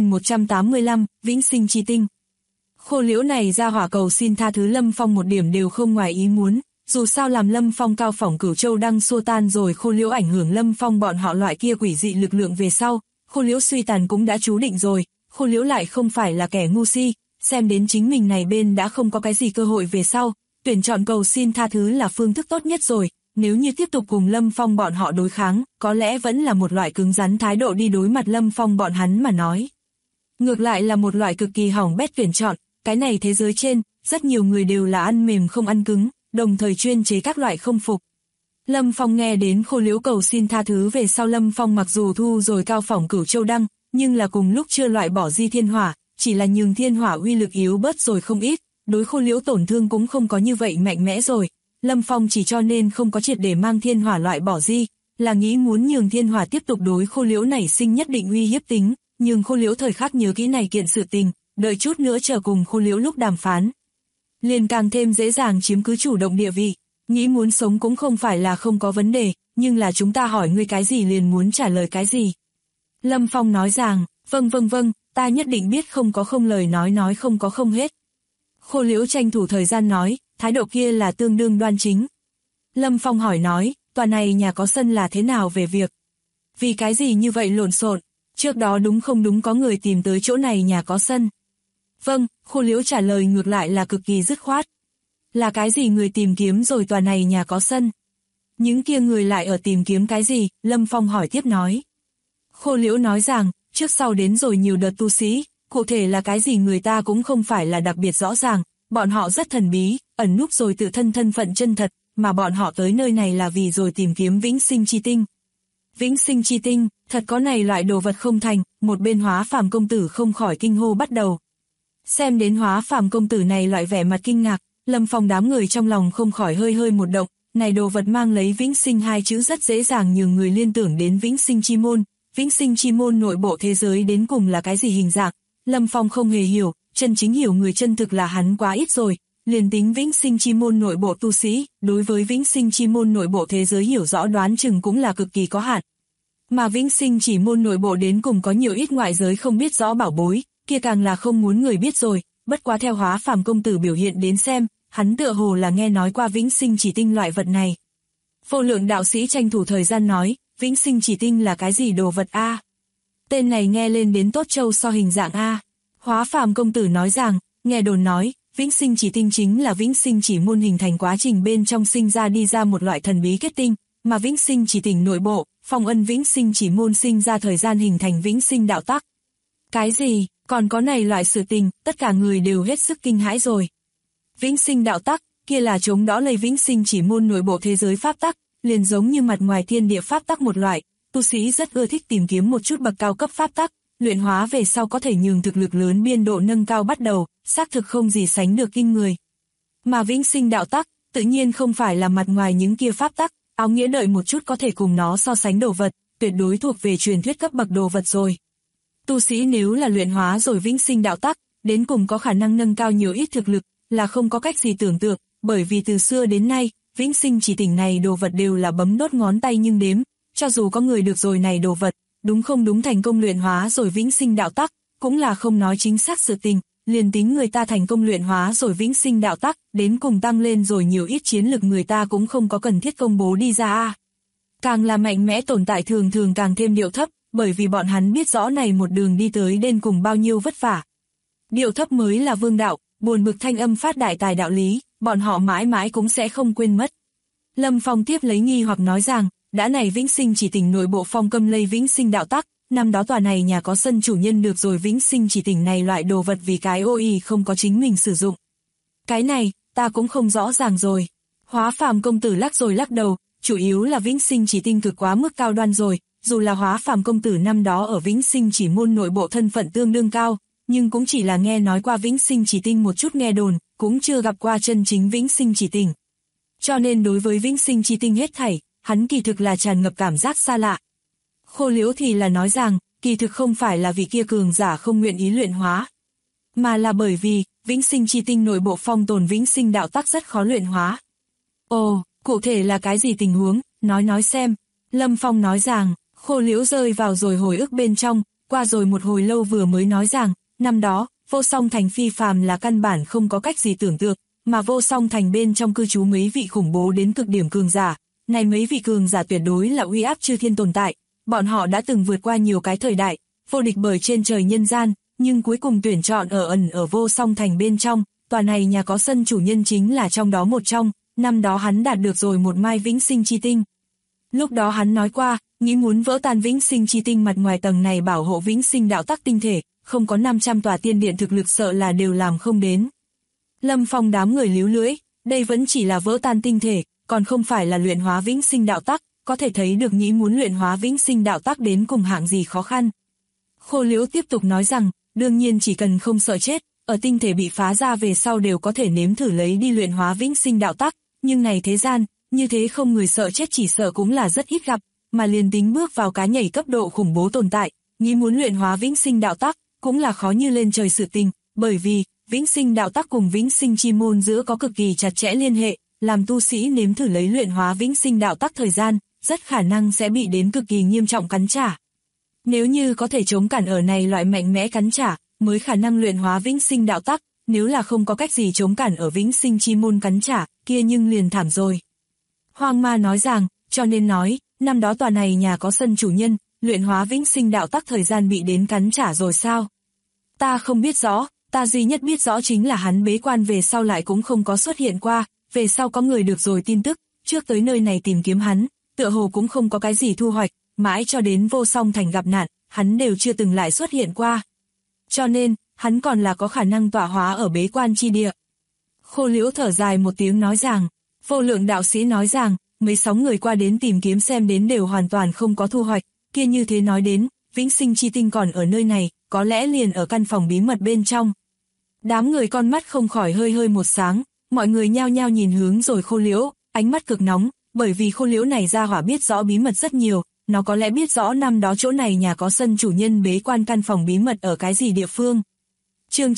9185, Vĩnh Sinh Chi Tinh. Khô Liễu này ra hỏa cầu xin tha thứ Lâm Phong một điểm đều không ngoài ý muốn, dù sao làm Lâm Phong Cao Phỏng Cửu Châu Đăng xua tan rồi Khô Liễu ảnh hưởng Lâm Phong bọn họ loại kia quỷ dị lực lượng về sau, Khô Liễu suy tàn cũng đã chú định rồi, Khô Liễu lại không phải là kẻ ngu si, xem đến chính mình này bên đã không có cái gì cơ hội về sau, tuyển chọn cầu xin tha thứ là phương thức tốt nhất rồi, nếu như tiếp tục cùng Lâm Phong bọn họ đối kháng, có lẽ vẫn là một loại cứng rắn thái độ đi đối mặt Lâm Phong bọn hắn mà nói. Ngược lại là một loại cực kỳ hỏng bét tuyển chọn, cái này thế giới trên, rất nhiều người đều là ăn mềm không ăn cứng, đồng thời chuyên chế các loại không phục. Lâm Phong nghe đến Khô Liễu cầu xin tha thứ về sau Lâm Phong mặc dù thu rồi Cao Phỏng Cửu Châu Đăng, nhưng là cùng lúc chưa loại bỏ di thiên hỏa, chỉ là nhường thiên hỏa uy lực yếu bớt rồi không ít, đối Khô Liễu tổn thương cũng không có như vậy mạnh mẽ rồi. Lâm Phong chỉ cho nên không có triệt để mang thiên hỏa loại bỏ di, là nghĩ muốn nhường thiên hỏa tiếp tục đối Khô Liễu nảy sinh nhất định uy hiếp tính, nhưng Khô Liễu thời khắc nhớ kỹ này kiện sự tình, đợi chút nữa chờ cùng Khô Liễu lúc đàm phán. Liền càng thêm dễ dàng chiếm cứ chủ động địa vị, nghĩ muốn sống cũng không phải là không có vấn đề, nhưng là chúng ta hỏi ngươi cái gì liền muốn trả lời cái gì. Lâm Phong nói rằng, vâng, ta nhất định biết không có không lời nói không có không hết. Khô Liễu tranh thủ thời gian nói, thái độ kia là tương đương đoan chính. Lâm Phong hỏi nói, tòa này nhà có sân là thế nào về việc? Vì cái gì như vậy lộn xộn? Trước đó đúng không đúng có người tìm tới chỗ này nhà có sân? Vâng, Khô Liễu trả lời ngược lại là cực kỳ dứt khoát. Là cái gì người tìm kiếm rồi tòa này nhà có sân? Những kia người lại ở tìm kiếm cái gì? Lâm Phong hỏi tiếp nói. Khô Liễu nói rằng, trước sau đến rồi nhiều đợt tu sĩ, cụ thể là cái gì người ta cũng không phải là đặc biệt rõ ràng, bọn họ rất thần bí, ẩn núp rồi tự thân phận chân thật, mà bọn họ tới nơi này là vì rồi tìm kiếm Vĩnh Sinh Chi Tinh. Vĩnh Sinh Chi Tinh, thật có này loại đồ vật không thành, một bên Hóa Phàm công tử không khỏi kinh hô bắt đầu. Xem đến Hóa Phàm công tử này loại vẻ mặt kinh ngạc, Lâm Phong đám người trong lòng không khỏi hơi một động, này đồ vật mang lấy Vĩnh Sinh hai chữ rất dễ dàng nhường người liên tưởng đến Vĩnh Sinh Chi Môn. Vĩnh Sinh Chi Môn nội bộ thế giới đến cùng là cái gì hình dạng, Lâm Phong không hề hiểu, chân chính hiểu người chân thực là hắn quá ít rồi. Liền tính vĩnh sinh chi môn nội bộ tu sĩ, đối với vĩnh sinh chi môn nội bộ thế giới hiểu rõ đoán chừng cũng là cực kỳ có hạn. Mà vĩnh sinh chỉ môn nội bộ đến cùng có nhiều ít ngoại giới không biết rõ bảo bối, kia càng là không muốn người biết rồi, bất quá theo Hóa Phàm công tử biểu hiện đến xem, hắn tựa hồ là nghe nói qua vĩnh sinh chỉ tinh loại vật này. Vô Lượng đạo sĩ tranh thủ thời gian nói, vĩnh sinh chỉ tinh là cái gì đồ vật a? Tên này nghe lên đến tốt châu so hình dạng a. Hóa Phàm công tử nói rằng, nghe đồn nói, vĩnh sinh chỉ tinh chính là vĩnh sinh chỉ môn hình thành quá trình bên trong sinh ra đi ra một loại thần bí kết tinh, mà vĩnh sinh chỉ tỉnh nội bộ, phong ân vĩnh sinh chỉ môn sinh ra thời gian hình thành vĩnh sinh đạo tắc. Cái gì, còn có này loại sự tình, tất cả người đều hết sức kinh hãi rồi. Vĩnh sinh đạo tắc, kia là chống đỡ lấy vĩnh sinh chỉ môn nội bộ thế giới pháp tắc, liền giống như mặt ngoài thiên địa pháp tắc một loại, tu sĩ rất ưa thích tìm kiếm một chút bậc cao cấp pháp tắc, luyện hóa về sau có thể nhường thực lực lớn biên độ nâng cao bắt đầu, xác thực không gì sánh được kinh người. Mà vĩnh sinh đạo tắc, tự nhiên không phải là mặt ngoài những kia pháp tắc, áo nghĩa đợi một chút có thể cùng nó so sánh đồ vật, tuyệt đối thuộc về truyền thuyết cấp bậc đồ vật rồi. Tu sĩ nếu là luyện hóa rồi vĩnh sinh đạo tắc, đến cùng có khả năng nâng cao nhiều ít thực lực, là không có cách gì tưởng tượng, bởi vì từ xưa đến nay, vĩnh sinh chỉ tỉnh này đồ vật đều là bấm đốt ngón tay nhưng đếm, cho dù có người được rồi này đồ vật, đúng không đúng thành công luyện hóa rồi vĩnh sinh đạo tắc, cũng là không nói chính xác sự tình, liền tính người ta thành công luyện hóa rồi vĩnh sinh đạo tắc, đến cùng tăng lên rồi nhiều ít chiến lực người ta cũng không có cần thiết công bố đi ra a. Càng là mạnh mẽ tồn tại thường thường càng thêm điệu thấp, bởi vì bọn hắn biết rõ này một đường đi tới đến cùng bao nhiêu vất vả. Điệu thấp mới là vương đạo, buồn bực thanh âm phát đại tài đạo lý, bọn họ mãi mãi cũng sẽ không quên mất. Lâm Phong tiếp lấy nghi hoặc nói rằng, đã này vĩnh sinh chỉ tỉnh nội bộ phong câm lây vĩnh sinh đạo tắc, năm đó tòa này nhà có sân chủ nhân được rồi vĩnh sinh chỉ tỉnh này loại đồ vật vì cái OI không có chính mình sử dụng. Cái này, ta cũng không rõ ràng rồi. Hóa Phàm công tử lắc rồi lắc đầu, chủ yếu là vĩnh sinh chỉ tinh cực quá mức cao đoan rồi, dù là Hóa Phàm công tử năm đó ở vĩnh sinh chỉ môn nội bộ thân phận tương đương cao, nhưng cũng chỉ là nghe nói qua vĩnh sinh chỉ tinh một chút nghe đồn, cũng chưa gặp qua chân chính vĩnh sinh chỉ tinh. Cho nên đối với vĩnh sinh chỉ tinh hết thảy, hắn kỳ thực là tràn ngập cảm giác xa lạ. Khô Liễu thì là nói rằng, kỳ thực không phải là vì kia cường giả không nguyện ý luyện hóa, mà là bởi vì, vĩnh sinh chi tinh nội bộ phong tồn vĩnh sinh đạo tắc rất khó luyện hóa. Ồ, cụ thể là cái gì tình huống, nói xem. Lâm Phong nói rằng, Khô Liễu rơi vào rồi hồi ức bên trong, qua rồi một hồi lâu vừa mới nói rằng, năm đó, Vô Song Thành phi phàm là căn bản không có cách gì tưởng tượng, mà Vô Song Thành bên trong cư trú mấy vị khủng bố đến cực điểm cường giả. Này mấy vị cường giả tuyệt đối là uy áp chư thiên tồn tại, bọn họ đã từng vượt qua nhiều cái thời đại, vô địch bởi trên trời nhân gian, nhưng cuối cùng tuyển chọn ở Vô Song Thành bên trong, tòa này nhà có sân chủ nhân chính là trong đó một trong, năm đó hắn đạt được rồi một mai vĩnh sinh chi tinh. Lúc đó hắn nói qua, nghĩ muốn vỡ tan vĩnh sinh chi tinh mặt ngoài tầng này bảo hộ vĩnh sinh đạo tắc tinh thể, không có 500 tòa tiên điện thực lực sợ là đều làm không đến. Lâm Phong đám người líu lưỡi, đây vẫn chỉ là vỡ tan tinh thể, còn không phải là luyện hóa vĩnh sinh đạo tắc, có thể thấy được nghĩ muốn luyện hóa vĩnh sinh đạo tắc đến cùng hạng gì khó khăn. Khô Liễu tiếp tục nói rằng, đương nhiên chỉ cần không sợ chết, ở tinh thể bị phá ra về sau đều có thể nếm thử lấy đi luyện hóa vĩnh sinh đạo tắc, nhưng này thế gian, như thế không người sợ chết chỉ sợ cũng là rất ít gặp, mà liền tính bước vào cái nhảy cấp độ khủng bố tồn tại, nghĩ muốn luyện hóa vĩnh sinh đạo tắc, cũng là khó như lên trời sự tình, bởi vì, vĩnh sinh đạo tắc cùng vĩnh sinh chi môn giữa có cực kỳ chặt chẽ liên hệ, làm tu sĩ nếm thử lấy luyện hóa vĩnh sinh đạo tắc thời gian, rất khả năng sẽ bị đến cực kỳ nghiêm trọng cắn trả. Nếu như có thể chống cản ở này loại mạnh mẽ cắn trả, mới khả năng luyện hóa vĩnh sinh đạo tắc, nếu là không có cách gì chống cản ở vĩnh sinh chi môn cắn trả, kia nhưng liền thảm rồi. Hoang Ma nói rằng, cho nên nói, năm đó tòa này nhà có sân chủ nhân, luyện hóa vĩnh sinh đạo tắc thời gian bị đến cắn trả rồi sao? Ta không biết rõ, ta duy nhất biết rõ chính là hắn bế quan về sau lại cũng không có xuất hiện qua, về sau có người được rồi tin tức, trước tới nơi này tìm kiếm hắn, tựa hồ cũng không có cái gì thu hoạch, mãi cho đến Vô Song Thành gặp nạn, hắn đều chưa từng lại xuất hiện qua. Cho nên, hắn còn là có khả năng tọa hóa ở bế quan chi địa. Khô Liễu thở dài một tiếng nói rằng, Vô Lượng đạo sĩ nói rằng, mấy 6 người qua đến tìm kiếm xem đến đều hoàn toàn không có thu hoạch, kia như thế nói đến, vĩnh sinh chi tinh còn ở nơi này, có lẽ liền ở căn phòng bí mật bên trong. Đám người con mắt không khỏi hơi một sáng, mọi người nhao nhao nhìn hướng rồi Khô Liễu, ánh mắt cực nóng, bởi vì Khô Liễu này ra hỏa biết rõ bí mật rất nhiều, nó có lẽ biết rõ năm đó chỗ này nhà có sân chủ nhân bế quan căn phòng bí mật ở cái gì địa phương. Chương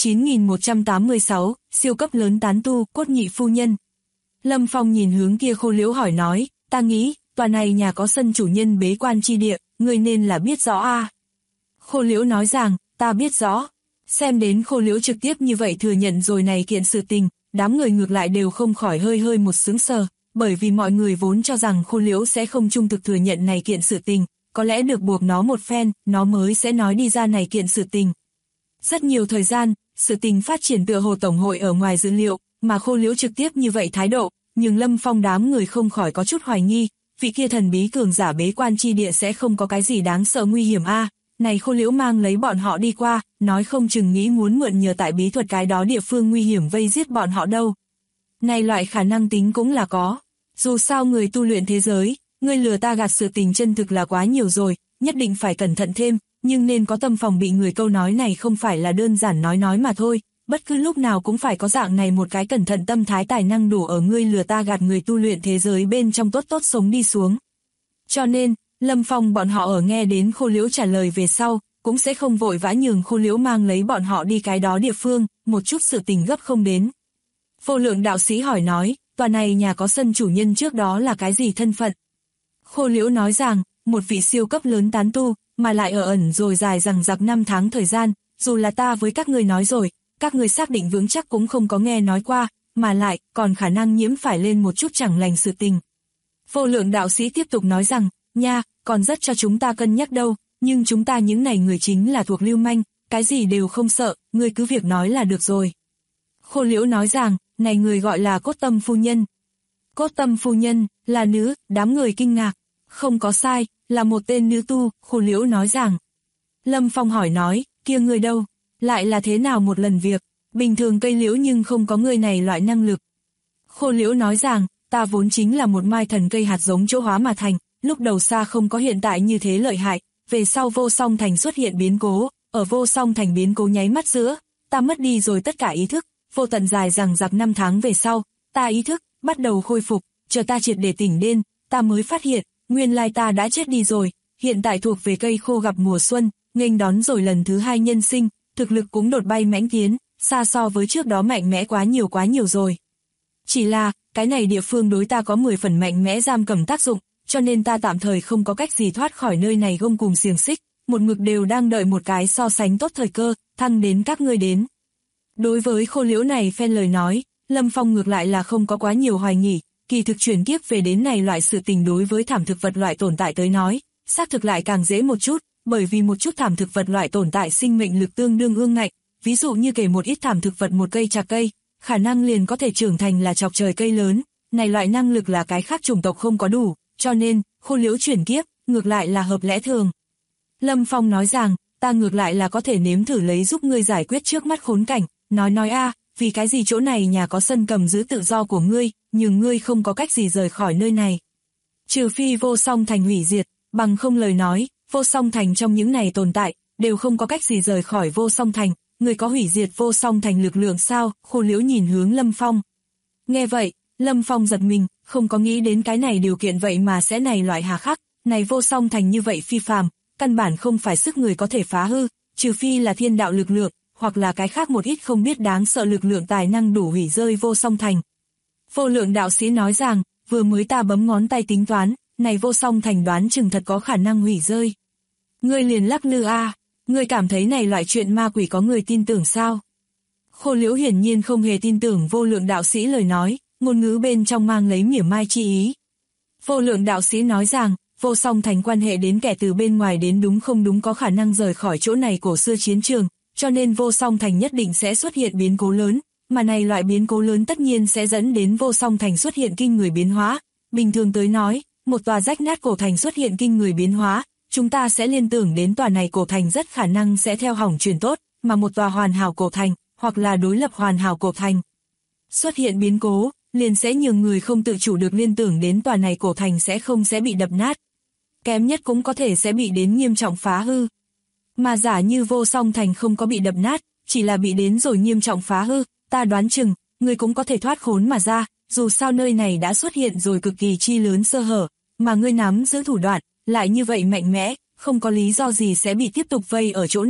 9186, siêu cấp lớn tán tu, cốt nhị phu nhân. Lâm Phong nhìn hướng kia Khô Liễu hỏi nói, ta nghĩ, tòa này nhà có sân chủ nhân bế quan chi địa, ngươi nên là biết rõ a. Khô Liễu nói rằng, ta biết rõ. Xem đến Khô Liễu trực tiếp như vậy thừa nhận rồi này kiện sự tình, đám người ngược lại đều không khỏi hơi một sướng sờ, bởi vì mọi người vốn cho rằng Khô Liễu sẽ không trung thực thừa nhận này kiện sự tình, có lẽ được buộc nó một phen, nó mới sẽ nói đi ra này kiện sự tình. Rất nhiều thời gian, sự tình phát triển tựa hồ tổng hội ở ngoài dữ liệu, mà Khô Liễu trực tiếp như vậy thái độ, nhưng Lâm Phong đám người không khỏi có chút hoài nghi, vị kia thần bí cường giả bế quan chi địa sẽ không có cái gì đáng sợ nguy hiểm a. Này Khô Liễu mang lấy bọn họ đi qua, nói không chừng nghĩ muốn mượn nhờ tại bí thuật cái đó địa phương nguy hiểm vây giết bọn họ đâu. Này loại khả năng tính cũng là có. Dù sao người tu luyện thế giới, người lừa ta gạt sự tình chân thực là quá nhiều rồi, nhất định phải cẩn thận thêm, nhưng nên có tâm phòng bị người, câu nói này không phải là đơn giản nói mà thôi, bất cứ lúc nào cũng phải có dạng này một cái cẩn thận tâm thái tài năng đủ ở ngươi lừa ta gạt người tu luyện thế giới bên trong tốt sống đi xuống. Cho nên, Lâm Phong bọn họ ở nghe đến Khô Liễu trả lời về sau, cũng sẽ không vội vã nhường Khô Liễu mang lấy bọn họ đi cái đó địa phương, một chút sự tình gấp không đến. Vô Lượng đạo sĩ hỏi nói, tòa này nhà có sân chủ nhân trước đó là cái gì thân phận? Khô Liễu nói rằng, một vị siêu cấp lớn tán tu, mà lại ở ẩn rồi dài rằng giặc 5 tháng thời gian, dù là ta với các ngươi nói rồi, các ngươi xác định vững chắc cũng không có nghe nói qua, mà lại còn khả năng nhiễm phải lên một chút chẳng lành sự tình. Vô Lượng đạo sĩ tiếp tục nói rằng, nha, còn rất cho chúng ta cân nhắc đâu, nhưng chúng ta những này người chính là thuộc lưu manh, cái gì đều không sợ, ngươi cứ việc nói là được rồi. Khô Liễu nói rằng, này người gọi là Cốt Tâm phu nhân. Cốt Tâm phu nhân, là nữ, đám người kinh ngạc. Không có sai, là một tên nữ tu, Khô Liễu nói rằng. Lâm Phong hỏi nói, kia người đâu? Lại là thế nào một lần việc? Bình thường cây liễu nhưng không có người này loại năng lực. Khô Liễu nói rằng, ta vốn chính là một mai thần cây hạt giống chỗ hóa mà thành, lúc đầu xa không có hiện tại như thế lợi hại, về sau Vô Song Thành xuất hiện biến cố, ở Vô Song Thành biến cố nháy mắt giữa, ta mất đi rồi tất cả ý thức, vô tận dài rằng giặc 5 tháng về sau, ta ý thức bắt đầu khôi phục, chờ ta triệt để tỉnh lên, ta mới phát hiện, nguyên lai ta đã chết đi rồi, hiện tại thuộc về cây khô gặp mùa xuân, nghênh đón rồi lần thứ 2 nhân sinh, thực lực cũng đột bay mãnh tiến, xa so với trước đó mạnh mẽ quá nhiều rồi. Chỉ là, cái này địa phương đối ta có 10 phần mạnh mẽ giam cầm tác dụng, cho nên ta tạm thời không có cách gì thoát khỏi nơi này gông cùng xiềng xích, một mực đều đang đợi một cái so sánh tốt thời cơ, thăng đến các ngươi đến. Đối với Khô Liễu này phen lời nói, Lâm Phong ngược lại là không có quá nhiều hoài nghỉ, kỳ thực chuyển kiếp về đến này loại sự tình đối với thảm thực vật loại tồn tại tới nói, xác thực lại càng dễ một chút, bởi vì một chút thảm thực vật loại tồn tại sinh mệnh lực tương đương ương ngạnh, ví dụ như kể một ít thảm thực vật một cây trạc cây, khả năng liền có thể trưởng thành là chọc trời cây lớn, này loại năng lực là cái khác chủng tộc không có đủ, cho nên, Khô Liễu chuyển kiếp, ngược lại là hợp lẽ thường. Lâm Phong nói rằng, ta ngược lại là có thể nếm thử lấy giúp ngươi giải quyết trước mắt khốn cảnh, nói a, vì cái gì chỗ này nhà có sân cầm giữ tự do của ngươi, nhưng ngươi không có cách gì rời khỏi nơi này. Trừ phi Vô Song Thành hủy diệt, bằng không lời nói, Vô Song Thành trong những này tồn tại, đều không có cách gì rời khỏi Vô Song Thành, ngươi có hủy diệt Vô Song Thành lực lượng sao? Khô Liễu nhìn hướng Lâm Phong. Nghe vậy, Lâm Phong giật mình, không có nghĩ đến cái này điều kiện vậy mà sẽ này loại hà khắc, này Vô Song Thành như vậy phi phàm, căn bản không phải sức người có thể phá hư, trừ phi là thiên đạo lực lượng, hoặc là cái khác một ít không biết đáng sợ lực lượng tài năng đủ hủy rơi Vô Song Thành. Vô Lượng đạo sĩ nói rằng, vừa mới ta bấm ngón tay tính toán, này Vô Song Thành đoán chừng thật có khả năng hủy rơi. Ngươi liền lắc lư a, ngươi cảm thấy này loại chuyện ma quỷ có người tin tưởng sao? Khô Liễu hiển nhiên không hề tin tưởng Vô Lượng đạo sĩ lời nói, ngôn ngữ bên trong mang lấy mỉa mai chi ý. Vô Lượng đạo sĩ nói rằng, Vô Song Thành quan hệ đến kẻ từ bên ngoài đến đúng không đúng có khả năng rời khỏi chỗ này cổ xưa chiến trường, cho nên Vô Song Thành nhất định sẽ xuất hiện biến cố lớn, mà này loại biến cố lớn tất nhiên sẽ dẫn đến Vô Song Thành xuất hiện kinh người biến hóa. Bình thường tới nói, một tòa rách nát cổ thành xuất hiện kinh người biến hóa, chúng ta sẽ liên tưởng đến tòa này cổ thành rất khả năng sẽ theo hỏng chuyển tốt, mà một tòa hoàn hảo cổ thành, hoặc là đối lập hoàn hảo cổ thành xuất hiện biến cố, liền sẽ nhường người không tự chủ được liên tưởng đến tòa này cổ thành sẽ bị đập nát. Kém nhất cũng có thể sẽ bị đến nghiêm trọng phá hư. Mà giả như Vô Song Thành không có bị đập nát, chỉ là bị đến rồi nghiêm trọng phá hư, ta đoán chừng, người cũng có thể thoát khốn mà ra, dù sao nơi này đã xuất hiện rồi cực kỳ chi lớn sơ hở, mà ngươi nắm giữ thủ đoạn, lại như vậy mạnh mẽ, không có lý do gì sẽ bị tiếp tục vây ở chỗ này,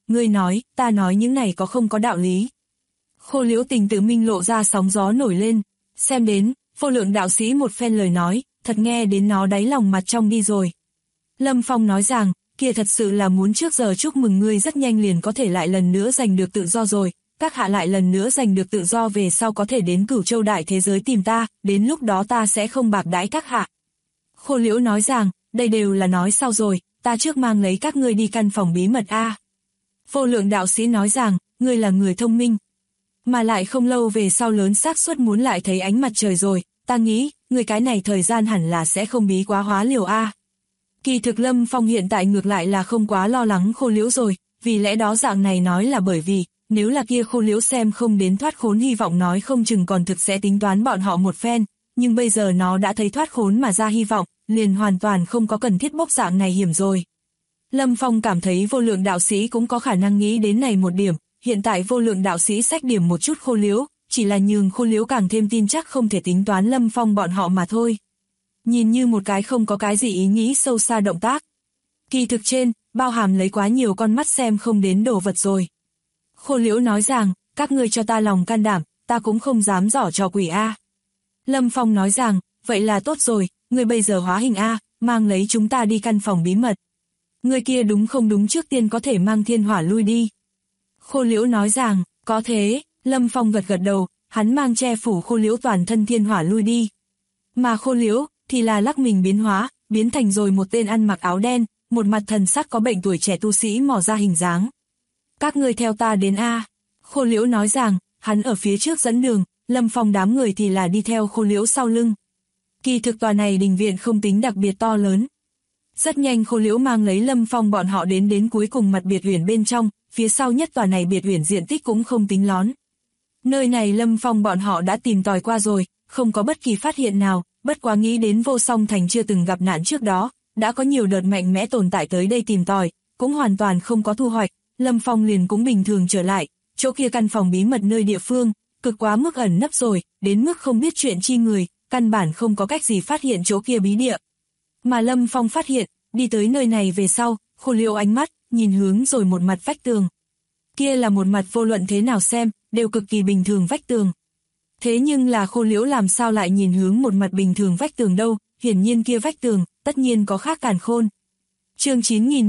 ngươi nói, ta nói những này có không có đạo lý. Khô Liễu Tình tự minh lộ ra sóng gió nổi lên, xem đến, Vô Lượng đạo sĩ một phen lời nói, thật nghe đến nó đáy lòng mặt trong đi rồi. Lâm Phong nói rằng, kia thật sự là muốn trước giờ chúc mừng ngươi rất nhanh liền có thể lại lần nữa giành được tự do rồi, các hạ lại lần nữa giành được tự do về sau có thể đến Cửu Châu đại thế giới tìm ta, đến lúc đó ta sẽ không bạc đãi các hạ. Khô Liễu nói rằng, đây đều là nói sau rồi, ta trước mang lấy các ngươi đi căn phòng bí mật a. Vô Lượng đạo sĩ nói rằng, ngươi là người thông minh, mà lại không lâu về sau lớn xác suất muốn lại thấy ánh mặt trời rồi, ta nghĩ, ngươi cái này thời gian hẳn là sẽ không bí quá hóa liều a. Kỳ thực Lâm Phong hiện tại ngược lại là không quá lo lắng Khô Liễu rồi, vì lẽ đó dạng này nói là bởi vì, nếu là kia Khô Liễu xem không đến thoát khốn hy vọng nói không chừng còn thực sẽ tính toán bọn họ một phen, nhưng bây giờ nó đã thấy thoát khốn mà ra hy vọng, liền hoàn toàn không có cần thiết bốc dạng này hiểm rồi. Lâm Phong cảm thấy Vô Lượng đạo sĩ cũng có khả năng nghĩ đến này một điểm, hiện tại Vô Lượng đạo sĩ xách điểm một chút Khô Liễu, chỉ là nhường Khô Liễu càng thêm tin chắc không thể tính toán Lâm Phong bọn họ mà thôi. Nhìn như một cái không có cái gì ý nghĩ sâu xa động tác. Kỳ thực trên, bao hàm lấy quá nhiều con mắt xem không đến đồ vật rồi. Khô Liễu nói rằng, các ngươi cho ta lòng can đảm, ta cũng không dám giỏ trò quỷ a. Lâm Phong nói rằng, vậy là tốt rồi, ngươi bây giờ hóa hình a, mang lấy chúng ta đi căn phòng bí mật. Ngươi kia đúng không đúng trước tiên có thể mang thiên hỏa lui đi. Khô Liễu nói rằng, có thế, Lâm Phong gật gật đầu, hắn mang che phủ Khô Liễu toàn thân thiên hỏa lui đi. Mà Khô Liễu thì là lắc mình biến hóa, biến thành rồi một tên ăn mặc áo đen, một mặt thần sắc có bệnh tuổi trẻ tu sĩ mò ra hình dáng. Các ngươi theo ta đến a. Khô Liễu nói rằng, hắn ở phía trước dẫn đường, Lâm Phong đám người thì là đi theo Khô Liễu sau lưng. Kỳ thực tòa này đình viện không tính đặc biệt to lớn. Rất nhanh Khô Liễu mang lấy Lâm Phong bọn họ đến cuối cùng mặt biệt uyển bên trong, phía sau nhất tòa này biệt uyển diện tích cũng không tính lón. Nơi này Lâm Phong bọn họ đã tìm tòi qua rồi, không có bất kỳ phát hiện nào, bất quá nghĩ đến Vô Song Thành chưa từng gặp nạn trước đó, đã có nhiều đợt mạnh mẽ tồn tại tới đây tìm tòi, cũng hoàn toàn không có thu hoạch, Lâm Phong liền cũng bình thường trở lại, chỗ kia căn phòng bí mật nơi địa phương, cực quá mức ẩn nấp rồi, đến mức không biết chuyện chi người, căn bản không có cách gì phát hiện chỗ kia bí địa. Mà Lâm Phong phát hiện, đi tới nơi này về sau, Khô Liễu ánh mắt, nhìn hướng rồi một mặt vách tường. Kia là một mặt vô luận thế nào xem, đều cực kỳ bình thường vách tường. Thế nhưng là Khô Liễu làm sao lại nhìn hướng một mặt bình thường vách tường đâu, hiển nhiên kia vách tường, tất nhiên có khác càn khôn. Chương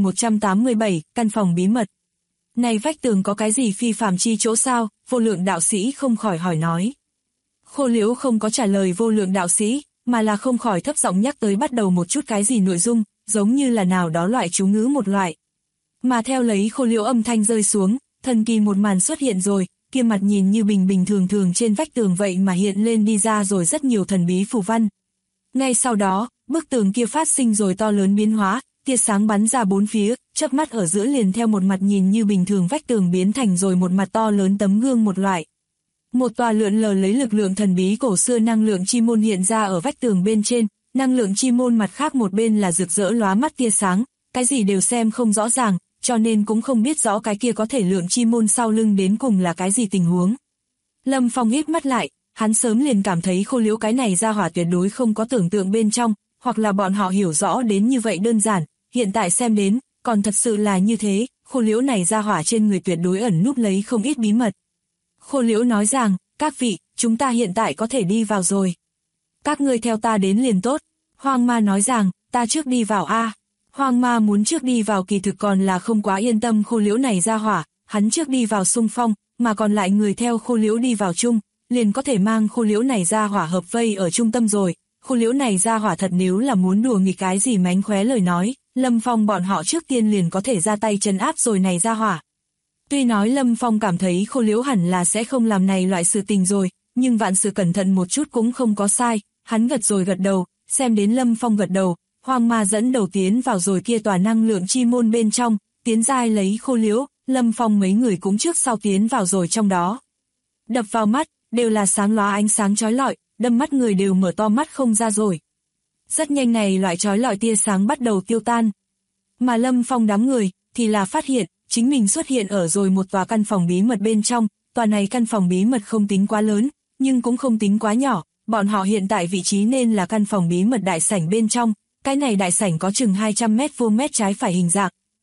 9187, căn phòng bí mật. Này vách tường có cái gì phi phàm chi chỗ sao, Vô Lượng đạo sĩ không khỏi hỏi nói. Khô Liễu không có trả lời Vô Lượng đạo sĩ, mà là không khỏi thấp giọng nhắc tới bắt đầu một chút cái gì nội dung, giống như là nào đó loại chú ngữ một loại. Mà theo lấy Khô Liễu âm thanh rơi xuống, thần kỳ một màn xuất hiện rồi, kia mặt nhìn như bình thường trên vách tường vậy mà hiện lên đi ra rồi rất nhiều thần bí phù văn. Ngay sau đó, bức tường kia phát sinh rồi to lớn biến hóa, tia sáng bắn ra bốn phía, chớp mắt ở giữa liền theo một mặt nhìn như bình thường vách tường biến thành rồi một mặt to lớn tấm gương một loại. Một tòa lượn lờ lấy lực lượng thần bí cổ xưa năng lượng chi môn hiện ra ở vách tường bên trên, năng lượng chi môn mặt khác một bên là rực rỡ lóa mắt tia sáng, cái gì đều xem không rõ ràng, cho nên cũng không biết rõ cái kia có thể lượng chi môn sau lưng đến cùng là cái gì tình huống. Lâm Phong híp mắt lại, hắn sớm liền cảm thấy Khô Liễu cái này ra hỏa tuyệt đối không có tưởng tượng bên trong, hoặc là bọn họ hiểu rõ đến như vậy đơn giản, hiện tại xem đến, còn thật sự là như thế, Khô Liễu này ra hỏa trên người tuyệt đối ẩn núp lấy không ít bí mật. Khô Liễu nói rằng, các vị, chúng ta hiện tại có thể đi vào rồi. Các ngươi theo ta đến liền tốt. Hoang Ma nói rằng, ta trước đi vào a. Hoang Ma muốn trước đi vào kỳ thực còn là không quá yên tâm Khô Liễu này ra hỏa, hắn trước đi vào xung phong, mà còn lại người theo Khô Liễu đi vào chung, liền có thể mang Khô Liễu này ra hỏa hợp vây ở trung tâm rồi. Khô Liễu này ra hỏa thật nếu là muốn đùa nghịch cái gì mánh khóe lời nói, Lâm Phong bọn họ trước tiên liền có thể ra tay trấn áp rồi này ra hỏa. Tuy nói Lâm Phong cảm thấy Khô Liễu hẳn là sẽ không làm này loại sự tình rồi, nhưng vạn sự cẩn thận một chút cũng không có sai, hắn gật rồi gật đầu, xem đến Lâm Phong gật đầu, Hoang Ma dẫn đầu tiến vào rồi kia tòa năng lượng chi môn bên trong, tiến giai lấy Khô Liễu, Lâm Phong mấy người cũng trước sau tiến vào rồi trong đó. Đập vào mắt, đều là sáng lóa ánh sáng chói lọi, đâm mắt người đều mở to mắt không ra rồi. Rất nhanh này loại chói lọi tia sáng bắt đầu tiêu tan. Mà Lâm Phong đám người, thì là phát hiện, chính mình xuất hiện ở rồi một tòa căn phòng bí mật bên trong, tòa này căn phòng bí mật không tính quá lớn, nhưng cũng không tính quá nhỏ, bọn họ hiện tại vị trí nên là căn phòng bí mật đại sảnh bên trong, cái này đại sảnh có chừng 200 mét vuông mét trái phải hình dạng,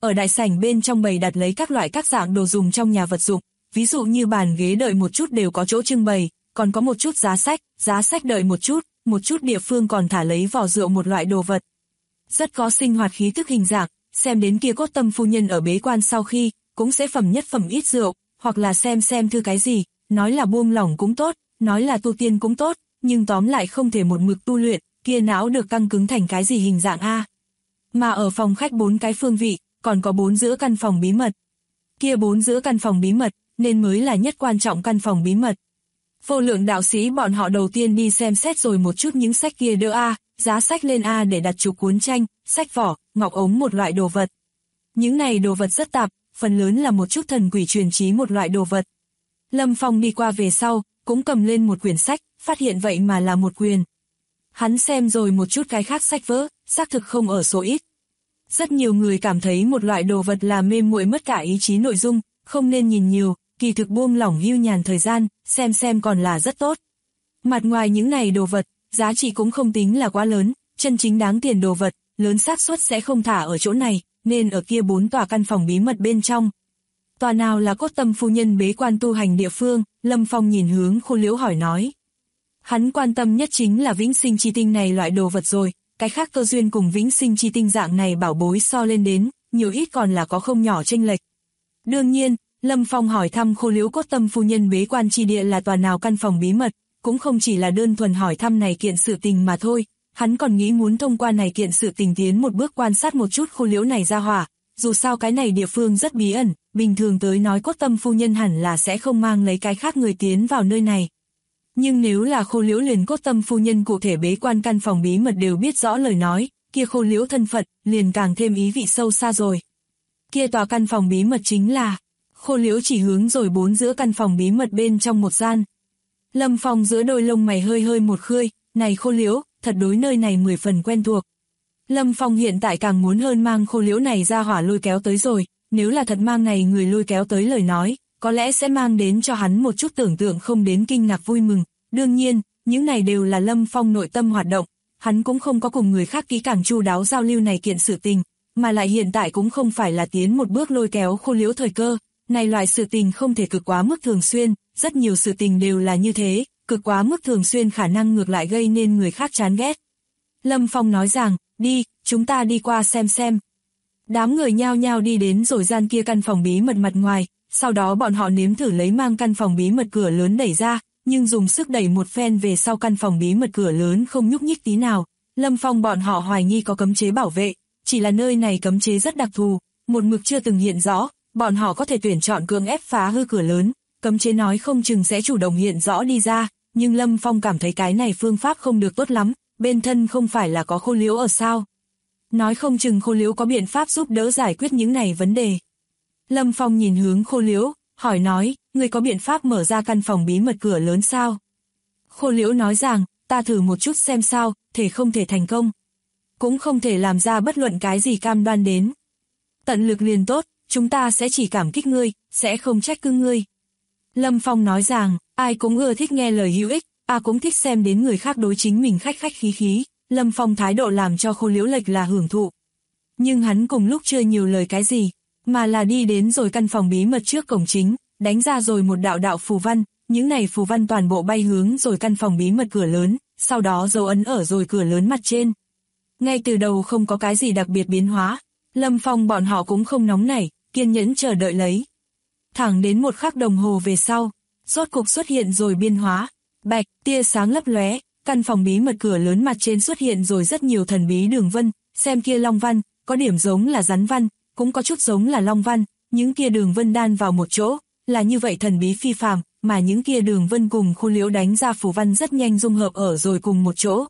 ở đại sảnh bên trong bày đặt lấy các loại các dạng đồ dùng trong nhà vật dụng, ví dụ như bàn ghế đợi một chút đều có chỗ trưng bày, còn có một chút giá sách đợi một chút địa phương còn thả lấy vỏ rượu một loại đồ vật. Rất có sinh hoạt khí tức hình dạng, xem đến kia Cốt Tâm phu nhân ở bế quan sau khi, cũng sẽ phẩm nhất phẩm ít rượu, hoặc là xem thư cái gì, nói là buông lỏng cũng tốt, nói là tu tiên cũng tốt, nhưng tóm lại không thể một mực tu luyện, kia não được căng cứng thành cái gì hình dạng a. Mà ở phòng khách 4 cái phương vị, còn có 4 giữa căn phòng bí mật. Kia 4 giữa căn phòng bí mật, nên mới là nhất quan trọng căn phòng bí mật. Vô lượng đạo sĩ bọn họ đầu tiên đi xem xét rồi một chút những sách kia đỡ a, giá sách lên a để đặt chụp cuốn tranh, sách vỏ, ngọc ống một loại đồ vật. Những này đồ vật rất tạp, phần lớn là một chút thần quỷ truyền trí một loại đồ vật. Lâm Phong đi qua về sau, cũng cầm lên một quyển sách, phát hiện vậy mà là một quyển. Hắn xem rồi một chút cái khác sách vỡ, xác thực không ở số ít. Rất nhiều người cảm thấy một loại đồ vật là mê muội mất cả ý chí nội dung, không nên nhìn nhiều, kỳ thực buông lỏng hưu nhàn thời gian, xem còn là rất tốt. Mặt ngoài những này đồ vật, giá trị cũng không tính là quá lớn, chân chính đáng tiền đồ vật, lớn xác suất sẽ không thả ở chỗ này, nên ở kia 4 tòa căn phòng bí mật bên trong. Tòa nào là Cốt Tâm phu nhân bế quan tu hành địa phương, Lâm Phong nhìn hướng Khô Liễu hỏi nói. Hắn quan tâm nhất chính là vĩnh sinh chi tinh này loại đồ vật rồi, cái khác cơ duyên cùng vĩnh sinh chi tinh dạng này bảo bối so lên đến, nhiều ít còn là có không nhỏ chênh lệch. Đương nhiên, Lâm Phong hỏi thăm Khô Liễu Cốt Tâm phu nhân bế quan chi địa là tòa nào căn phòng bí mật, cũng không chỉ là đơn thuần hỏi thăm này kiện sự tình mà thôi, hắn còn nghĩ muốn thông qua này kiện sự tình tiến một bước quan sát một chút Khô Liễu này ra hỏa, dù sao cái này địa phương rất bí ẩn, bình thường tới nói Cốt Tâm phu nhân hẳn là sẽ không mang lấy cái khác người tiến vào nơi này. Nhưng nếu là Khô Liễu liền Cốt Tâm phu nhân cụ thể bế quan căn phòng bí mật đều biết rõ lời nói, kia Khô Liễu thân phận liền càng thêm ý vị sâu xa rồi. Kia tòa căn phòng bí mật chính là, Khô Liễu chỉ hướng rồi 4 giữa căn phòng bí mật bên trong một gian. Lâm Phong giữa đôi lông mày hơi một khơi, này Khô Liễu, thật đối nơi này 10 phần quen thuộc. Lâm Phong hiện tại càng muốn hơn mang Khô Liễu này ra hỏa lôi kéo tới rồi, nếu là thật mang này người lôi kéo tới lời nói, có lẽ sẽ mang đến cho hắn một chút tưởng tượng không đến kinh ngạc vui mừng. Đương nhiên, những này đều là Lâm Phong nội tâm hoạt động, hắn cũng không có cùng người khác kỹ càng chu đáo giao lưu này kiện sự tình, mà lại hiện tại cũng không phải là tiến một bước lôi kéo Khô Liễu thời cơ, này loại sự tình không thể cực quá mức thường xuyên, rất nhiều sự tình đều là như thế, cực quá mức thường xuyên khả năng ngược lại gây nên người khác chán ghét. Lâm Phong nói rằng, đi, chúng ta đi qua xem. Đám người nhao nhao đi đến rồi gian kia căn phòng bí mật mặt ngoài, sau đó bọn họ nếm thử lấy mang căn phòng bí mật cửa lớn đẩy ra, nhưng dùng sức đẩy một phen về sau căn phòng bí mật cửa lớn không nhúc nhích tí nào. Lâm Phong bọn họ hoài nghi có cấm chế bảo vệ, chỉ là nơi này cấm chế rất đặc thù, một mực chưa từng hiện rõ, bọn họ có thể tuyển chọn cưỡng ép phá hư cửa lớn, cấm chế nói không chừng sẽ chủ động hiện rõ đi ra, nhưng Lâm Phong cảm thấy cái này phương pháp không được tốt lắm, bên thân không phải là có Khô Liễu ở sao. Nói không chừng Khô Liễu có biện pháp giúp đỡ giải quyết những này vấn đề. Lâm Phong nhìn hướng Khô Liễu, hỏi nói, người có biện pháp mở ra căn phòng bí mật cửa lớn sao? Khô Liễu nói rằng, ta thử một chút xem sao, thể không thể thành công. Cũng không thể làm ra bất luận cái gì cam đoan đến. Tận lực liền tốt, chúng ta sẽ chỉ cảm kích ngươi, sẽ không trách cứ ngươi. Lâm Phong nói rằng, ai cũng ưa thích nghe lời hữu ích, cũng thích xem đến người khác đối chính mình khách khí. Lâm Phong thái độ làm cho Khô Liễu lệch là hưởng thụ. Nhưng hắn cùng lúc chưa nhiều lời cái gì, mà là đi đến rồi căn phòng bí mật trước cổng chính, đánh ra rồi một đạo phù văn, những này phù văn toàn bộ bay hướng rồi căn phòng bí mật cửa lớn, sau đó dấu ấn ở rồi cửa lớn mặt trên. Ngay từ đầu không có cái gì đặc biệt biến hóa, Lâm Phong bọn họ cũng không nóng nảy, kiên nhẫn chờ đợi lấy. Thẳng đến 1 khắc đồng hồ về sau, rốt cục xuất hiện rồi biến hóa, bạch, tia sáng lấp lóe, căn phòng bí mật cửa lớn mặt trên xuất hiện rồi rất nhiều thần bí đường vân, xem kia long văn, có điểm giống là rắn văn, cũng có chút giống là long văn, những kia đường vân đan vào một chỗ, là như vậy thần bí phi phàm, mà những kia đường vân cùng Khô Liễu đánh ra phù văn rất nhanh dung hợp ở rồi cùng một chỗ.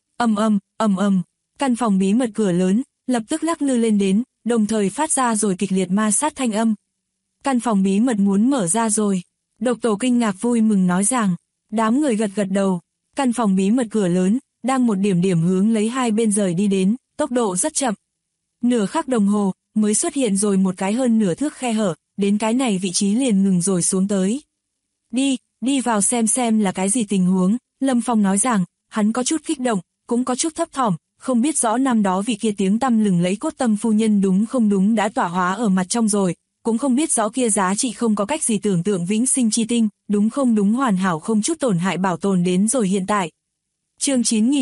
Ầm ầm, căn phòng bí mật cửa lớn lập tức lắc lư lên đến, đồng thời phát ra rồi kịch liệt ma sát thanh âm. Căn phòng bí mật muốn mở ra rồi. Độc Tổ kinh ngạc vui mừng nói rằng, đám người gật đầu. Căn phòng bí mật cửa lớn đang một điểm hướng lấy hai bên rời đi đến, tốc độ rất chậm. Nửa khắc đồng hồ mới xuất hiện rồi một cái hơn nửa thước khe hở, đến cái này vị trí liền ngừng rồi xuống tới. Đi vào xem là cái gì tình huống, Lâm Phong nói rằng, hắn có chút kích động, cũng có chút thấp thỏm, không biết rõ năm đó vị kia tiếng tăm lừng lẫy cốt tâm phu nhân đúng không đúng đã tỏa hóa ở mặt trong rồi, cũng không biết rõ kia giá trị không có cách gì tưởng tượng vĩnh sinh chi tinh, đúng không đúng hoàn hảo không chút tổn hại bảo tồn đến rồi hiện tại. Chương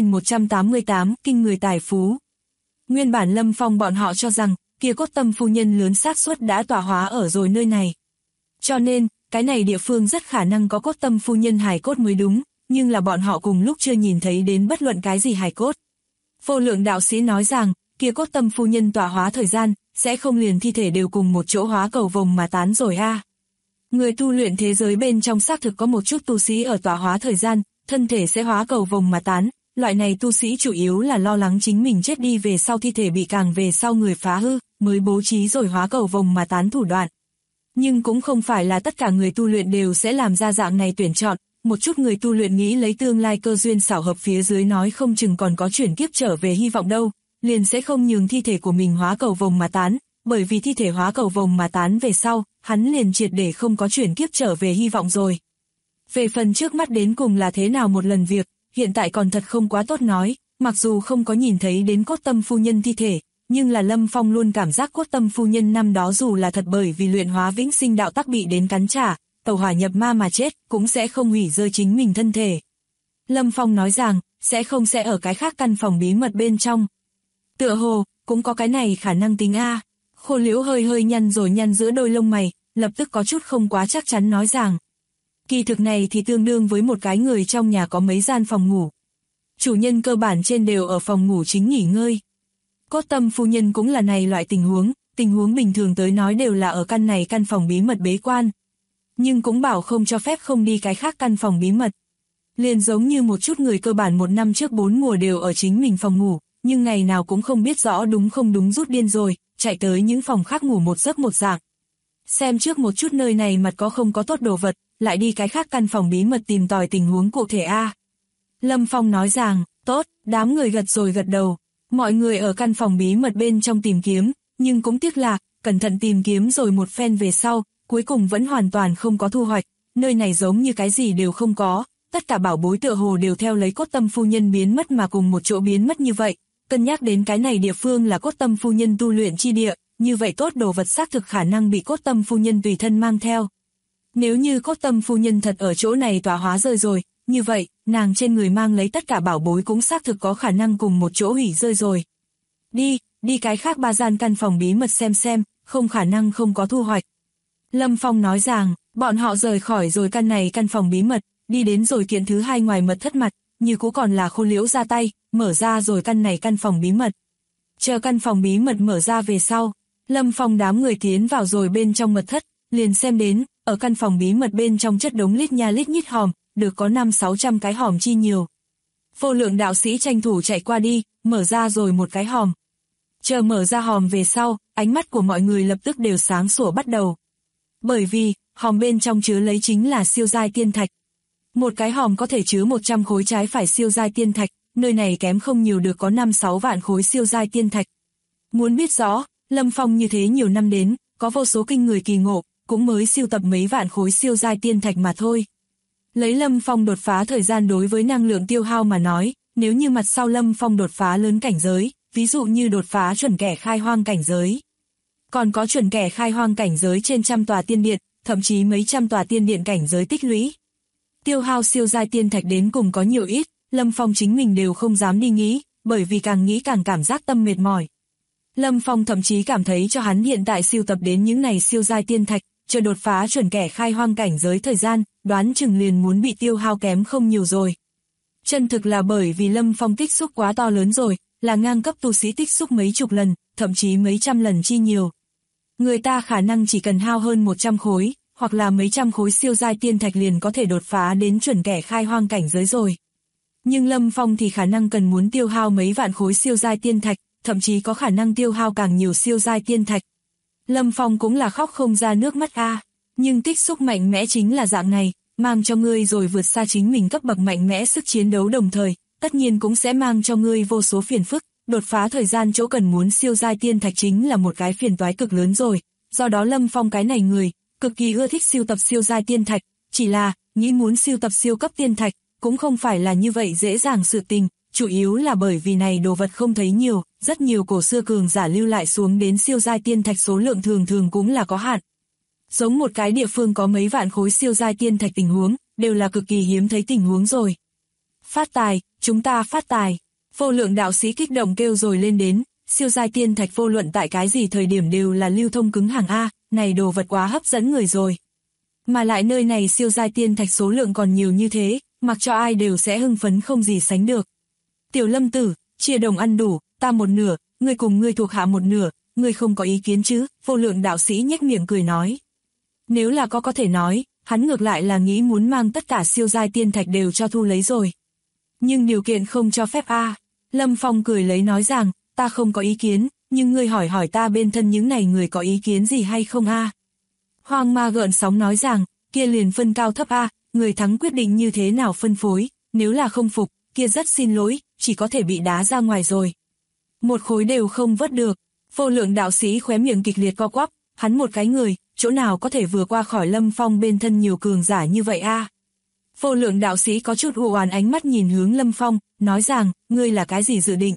9188, kinh người tài phú. Nguyên bản Lâm Phong bọn họ cho rằng, kia cốt tâm phu nhân lớn xác suất đã tỏa hóa ở rồi nơi này. Cho nên, cái này địa phương rất khả năng có cốt tâm phu nhân hài cốt mới đúng, nhưng là bọn họ cùng lúc chưa nhìn thấy đến bất luận cái gì hài cốt. Vô Lượng đạo sĩ nói rằng, kia cốt tâm phu nhân tỏa hóa thời gian, sẽ không liền thi thể đều cùng một chỗ hóa cầu vồng mà tán rồi a. Người tu luyện thế giới bên trong xác thực có một chút tu sĩ ở tỏa hóa thời gian, thân thể sẽ hóa cầu vồng mà tán, loại này tu sĩ chủ yếu là lo lắng chính mình chết đi về sau thi thể bị càng về sau người phá hư, mới bố trí rồi hóa cầu vồng mà tán thủ đoạn. Nhưng cũng không phải là tất cả người tu luyện đều sẽ làm ra dạng này tuyển chọn, một chút người tu luyện nghĩ lấy tương lai cơ duyên xảo hợp phía dưới nói không chừng còn có chuyển kiếp trở về hy vọng đâu, liền sẽ không nhường thi thể của mình hóa cầu vồng mà tán, bởi vì thi thể hóa cầu vồng mà tán về sau, hắn liền triệt để không có chuyển kiếp trở về hy vọng rồi. Về phần trước mắt đến cùng là thế nào một lần việc, hiện tại còn thật không quá tốt nói, mặc dù không có nhìn thấy đến cốt tâm phu nhân thi thể, nhưng là Lâm Phong luôn cảm giác cốt tâm phu nhân năm đó dù là thật bởi vì luyện hóa vĩnh sinh đạo tắc bị đến cắn trả, tẩu hỏa nhập ma mà chết, cũng sẽ không hủy rơi chính mình thân thể. Lâm Phong nói rằng, sẽ ở cái khác căn phòng bí mật bên trong. Tựa hồ, cũng có cái này khả năng tính a. Khô Liễu hơi nhăn rồi nhăn giữa đôi lông mày, lập tức có chút không quá chắc chắn nói rằng. Kỳ thực này thì tương đương với một cái người trong nhà có mấy gian phòng ngủ. Chủ nhân cơ bản trên đều ở phòng ngủ chính nghỉ ngơi. Cốt tâm phu nhân cũng là này loại tình huống bình thường tới nói đều là ở căn phòng bí mật bế quan. Nhưng cũng bảo không cho phép không đi cái khác căn phòng bí mật. Liền giống như một chút người cơ bản một năm trước 4 mùa đều ở chính mình phòng ngủ, nhưng ngày nào cũng không biết rõ đúng không đúng rút điên rồi, chạy tới những phòng khác ngủ một giấc một dạng. Xem trước một chút nơi này mặt có không có tốt đồ vật, lại đi cái khác căn phòng bí mật tìm tòi tình huống cụ thể a. Lâm Phong nói rằng, tốt, đám người gật rồi gật đầu. Mọi người ở căn phòng bí mật bên trong tìm kiếm, nhưng cũng tiếc là, cẩn thận tìm kiếm rồi một phen về sau, cuối cùng vẫn hoàn toàn không có thu hoạch, nơi này giống như cái gì đều không có, tất cả bảo bối tựa hồ đều theo lấy cốt tâm phu nhân biến mất mà cùng một chỗ biến mất như vậy, cân nhắc đến cái này địa phương là cốt tâm phu nhân tu luyện chi địa, như vậy tốt đồ vật xác thực khả năng bị cốt tâm phu nhân tùy thân mang theo. Nếu như cốt tâm phu nhân thật ở chỗ này tỏa hóa rơi rồi, như vậy, nàng trên người mang lấy tất cả bảo bối cũng xác thực có khả năng cùng một chỗ hủy rơi rồi. Đi cái khác 3 gian căn phòng bí mật xem, không khả năng không có thu hoạch. Lâm Phong nói rằng, bọn họ rời khỏi rồi căn phòng bí mật, đi đến rồi kiện thứ 2 ngoài mật thất mặt, như cũ còn là Khô Liễu ra tay, mở ra rồi căn phòng bí mật. Chờ căn phòng bí mật mở ra về sau, Lâm Phong đám người tiến vào rồi bên trong mật thất, liền xem đến, ở căn phòng bí mật bên trong chất đống lít nha lít nhít hòm, được có 500-600 cái hòm chi nhiều. Vô Lượng đạo sĩ tranh thủ chạy qua đi, mở ra rồi một cái hòm. Chờ mở ra hòm về sau, ánh mắt của mọi người lập tức đều sáng sủa bắt đầu. Bởi vì, hòm bên trong chứa lấy chính là siêu giai tiên thạch. Một cái hòm có thể chứa 100 khối trái phải siêu giai tiên thạch, nơi này kém không nhiều được có 5-6 vạn khối siêu giai tiên thạch. Muốn biết rõ, Lâm Phong như thế nhiều năm đến, có vô số kinh người kỳ ngộ, cũng mới siêu tập mấy vạn khối siêu giai tiên thạch mà thôi. Lấy Lâm Phong đột phá thời gian đối với năng lượng tiêu hao mà nói, nếu như mặt sau Lâm Phong đột phá lớn cảnh giới, ví dụ như đột phá chuẩn kẻ khai hoang cảnh giới. Còn có chuẩn kẻ khai hoang cảnh giới trên 100 tòa tiên điện, thậm chí mấy trăm tòa tiên điện cảnh giới tích lũy. Tiêu hao siêu giai tiên thạch đến cùng có nhiều ít, Lâm Phong chính mình đều không dám đi nghĩ, bởi vì càng nghĩ càng cảm giác tâm mệt mỏi. Lâm Phong thậm chí cảm thấy cho hắn hiện tại siêu tập đến những này siêu giai tiên thạch, chờ đột phá chuẩn kẻ khai hoang cảnh giới thời gian, đoán chừng liền muốn bị tiêu hao kém không nhiều rồi. Chân thực là bởi vì Lâm Phong tích xúc quá to lớn rồi, là ngang cấp tu sĩ tích xúc mấy chục lần, thậm chí mấy trăm lần chi nhiều. Người ta khả năng chỉ cần hao hơn 100 khối, hoặc là mấy trăm khối siêu giai tiên thạch liền có thể đột phá đến chuẩn kẻ khai hoang cảnh giới rồi. Nhưng Lâm Phong thì khả năng cần muốn tiêu hao mấy vạn khối siêu giai tiên thạch, thậm chí có khả năng tiêu hao càng nhiều siêu giai tiên thạch. Lâm Phong cũng là khóc không ra nước mắt a, nhưng tích xúc mạnh mẽ chính là dạng này, mang cho ngươi rồi vượt xa chính mình cấp bậc mạnh mẽ sức chiến đấu đồng thời, tất nhiên cũng sẽ mang cho ngươi vô số phiền phức, đột phá thời gian chỗ cần muốn siêu giai tiên thạch chính là một cái phiền toái cực lớn rồi, do đó Lâm Phong cái này người, cực kỳ ưa thích siêu tập siêu giai tiên thạch, chỉ là, nghĩ muốn siêu tập siêu cấp tiên thạch, cũng không phải là như vậy dễ dàng sự tình, chủ yếu là bởi vì này đồ vật không thấy nhiều, rất nhiều cổ xưa cường giả lưu lại xuống đến siêu giai tiên thạch số lượng thường thường cũng là có hạn. Giống một cái địa phương có mấy vạn khối siêu giai tiên thạch tình huống, đều là cực kỳ hiếm thấy tình huống rồi. Phát tài, chúng ta phát tài. Vô lượng đạo sĩ kích động kêu rồi lên đến, siêu giai tiên thạch vô luận tại cái gì thời điểm đều là lưu thông cứng hàng A, này đồ vật quá hấp dẫn người rồi. Mà lại nơi này siêu giai tiên thạch số lượng còn nhiều như thế, mặc cho ai đều sẽ hưng phấn không gì sánh được. Tiểu Lâm tử, chia đồng ăn đủ, ta một nửa, ngươi cùng ngươi thuộc hạ một nửa, ngươi không có ý kiến chứ? Vô lượng đạo sĩ nhếch miệng cười nói. Nếu là có thể nói, hắn ngược lại là nghĩ muốn mang tất cả siêu giai tiên thạch đều cho thu lấy rồi. Nhưng điều kiện không cho phép a. Lâm Phong cười lấy nói rằng, ta không có ý kiến, nhưng ngươi hỏi hỏi ta bên thân những này người có ý kiến gì hay không a? Hoang Ma gợn sóng nói rằng, kia liền phân cao thấp a, người thắng quyết định như thế nào phân phối, nếu là không phục, kia rất xin lỗi, chỉ có thể bị đá ra ngoài rồi. Một khối đều không vớt được. Vô lượng đạo sĩ khóe miệng kịch liệt co quắp, hắn một cái người, chỗ nào có thể vừa qua khỏi Lâm Phong bên thân nhiều cường giả như vậy a? Vô lượng đạo sĩ có chút u oán ánh mắt nhìn hướng Lâm Phong, nói rằng, ngươi là cái gì dự định?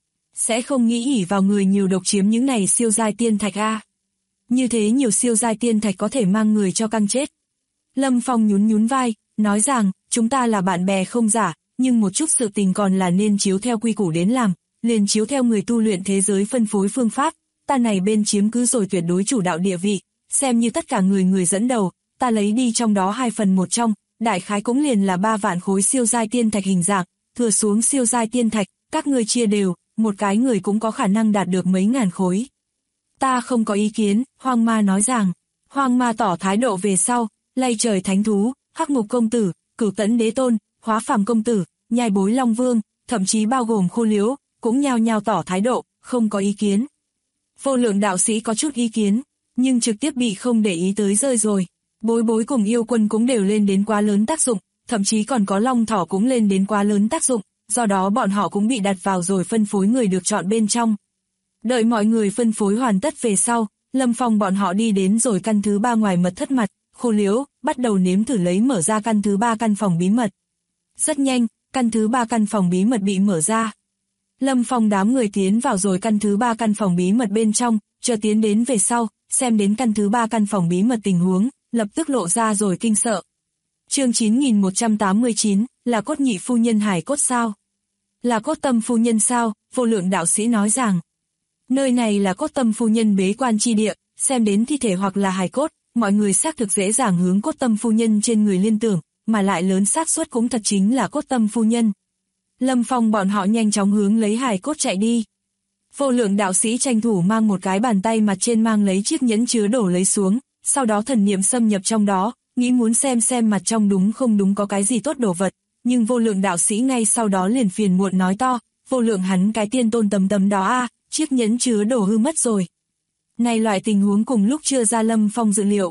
Sẽ không nghĩ ỷ vào người nhiều độc chiếm những này siêu giai tiên thạch a? Như thế nhiều siêu giai tiên thạch có thể mang người cho căng chết. Lâm Phong nhún vai, nói rằng, chúng ta là bạn bè không giả, nhưng một chút sự tình còn là nên chiếu theo quy củ đến làm, liền chiếu theo người tu luyện thế giới phân phối phương pháp, ta này bên chiếm cứ rồi tuyệt đối chủ đạo địa vị, xem như tất cả người dẫn đầu, ta lấy đi trong đó 2/1 trong, đại khái cũng liền là 3 vạn khối siêu giai tiên thạch hình dạng, thừa xuống siêu giai tiên thạch, các ngươi chia đều, một cái người cũng có khả năng đạt được mấy ngàn khối. Ta không có ý kiến, Hoang Ma nói rằng. Hoang Ma tỏ thái độ về sau, lay trời thánh thú, Hắc Mục công tử, Cửu Tẫn đế tôn, Hóa Phàm công tử, Nhai Bối Long Vương, thậm chí bao gồm Khô Liếu, cũng nhao nhao tỏ thái độ, không có ý kiến. Vô lượng đạo sĩ có chút ý kiến, nhưng trực tiếp bị không để ý tới rơi rồi. Bối Bối cùng Yêu Quân cũng đều lên đến quá lớn tác dụng, thậm chí còn có Long Thỏ cũng lên đến quá lớn tác dụng, do đó bọn họ cũng bị đặt vào rồi phân phối người được chọn bên trong. Đợi mọi người phân phối hoàn tất về sau, Lâm Phong bọn họ đi đến rồi căn thứ 3 ngoài mật thất mặt, Khô Liếu bắt đầu nếm thử lấy mở ra căn thứ 3 căn phòng bí mật. Rất nhanh, căn thứ 3 căn phòng bí mật bị mở ra. Lâm Phong đám người tiến vào rồi căn thứ 3 căn phòng bí mật bên trong, chờ tiến đến về sau, xem đến căn thứ 3 căn phòng bí mật tình huống, lập tức lộ ra rồi kinh sợ. Chương 9189, là cốt nhị phu nhân hài cốt sao? Là cốt tâm phu nhân sao? Vô lượng đạo sĩ nói rằng. Nơi này là cốt tâm phu nhân bế quan chi địa, xem đến thi thể hoặc là hài cốt, mọi người xác thực dễ dàng hướng cốt tâm phu nhân trên người liên tưởng, mà lại lớn xác suất cũng thật chính là cốt tâm phu nhân. Lâm Phong bọn họ nhanh chóng hướng lấy hài cốt chạy đi. Vô lượng đạo sĩ tranh thủ mang một cái bàn tay mặt trên mang lấy chiếc nhẫn chứa đồ lấy xuống, sau đó thần niệm xâm nhập trong đó, nghĩ muốn xem mặt trong đúng không đúng có cái gì tốt đồ vật, nhưng vô lượng đạo sĩ ngay sau đó liền phiền muộn nói to, vô lượng hắn cái tiên tôn tầm đó a, chiếc nhẫn chứa đồ hư mất rồi. Này loại tình huống cùng lúc chưa ra Lâm Phong dự liệu.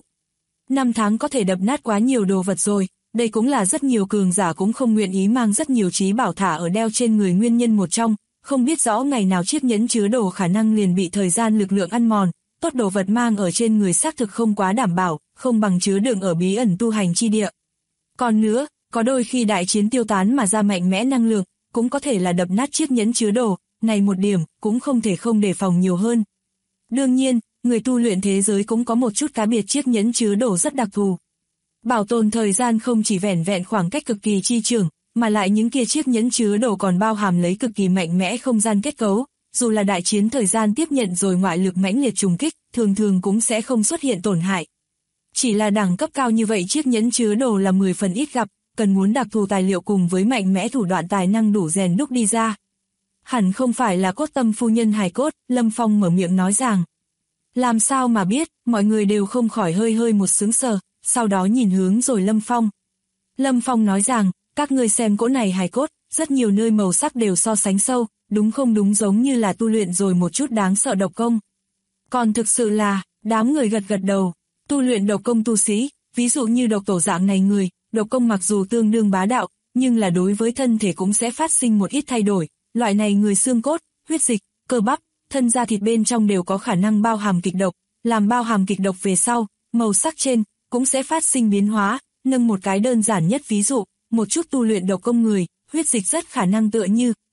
5 tháng có thể đập nát quá nhiều đồ vật rồi, đây cũng là rất nhiều cường giả cũng không nguyện ý mang rất nhiều trí bảo thả ở đeo trên người nguyên nhân một trong, không biết rõ ngày nào chiếc nhẫn chứa đồ khả năng liền bị thời gian lực lượng ăn mòn, tốt đồ vật mang ở trên người xác thực không quá đảm bảo, không bằng chứa đựng ở bí ẩn tu hành chi địa. Còn nữa, có đôi khi đại chiến tiêu tán mà ra mạnh mẽ năng lượng, cũng có thể là đập nát chiếc nhẫn chứa đồ, này một điểm cũng không thể không đề phòng nhiều hơn. Đương nhiên, người tu luyện thế giới cũng có một chút cá biệt chiếc nhẫn chứa đồ rất đặc thù. Bảo tồn thời gian không chỉ vẻn vẹn khoảng cách cực kỳ chi trường, mà lại những kia chiếc nhẫn chứa đồ còn bao hàm lấy cực kỳ mạnh mẽ không gian kết cấu, dù là đại chiến thời gian tiếp nhận rồi ngoại lực mãnh liệt trùng kích, thường cũng sẽ không xuất hiện tổn hại. Chỉ là đẳng cấp cao như vậy chiếc nhẫn chứa đồ là 10 phần ít gặp, cần muốn đặc thù tài liệu cùng với mạnh mẽ thủ đoạn tài năng đủ rèn đúc đi ra. Hẳn không phải là cốt tâm phu nhân hài cốt, Lâm Phong mở miệng nói rằng. Làm sao mà biết, mọi người đều không khỏi hơi một sững sờ, sau đó nhìn hướng rồi Lâm Phong. Lâm Phong nói rằng, các ngươi xem cỗ này hài cốt, rất nhiều nơi màu sắc đều so sánh sâu, đúng không đúng giống như là tu luyện rồi một chút đáng sợ độc công. Còn thực sự là, đám người gật đầu, tu luyện độc công tu sĩ, ví dụ như độc tổ dạng này người, độc công mặc dù tương đương bá đạo, nhưng là đối với thân thể cũng sẽ phát sinh một ít thay đổi, loại này người xương cốt, huyết dịch, cơ bắp, thân da thịt bên trong đều có khả năng bao hàm kịch độc, làm bao hàm kịch độc về sau, màu sắc trên, cũng sẽ phát sinh biến hóa, nâng một cái đơn giản nhất ví dụ, một chút tu luyện độc công người, huyết dịch rất khả năng tựa như,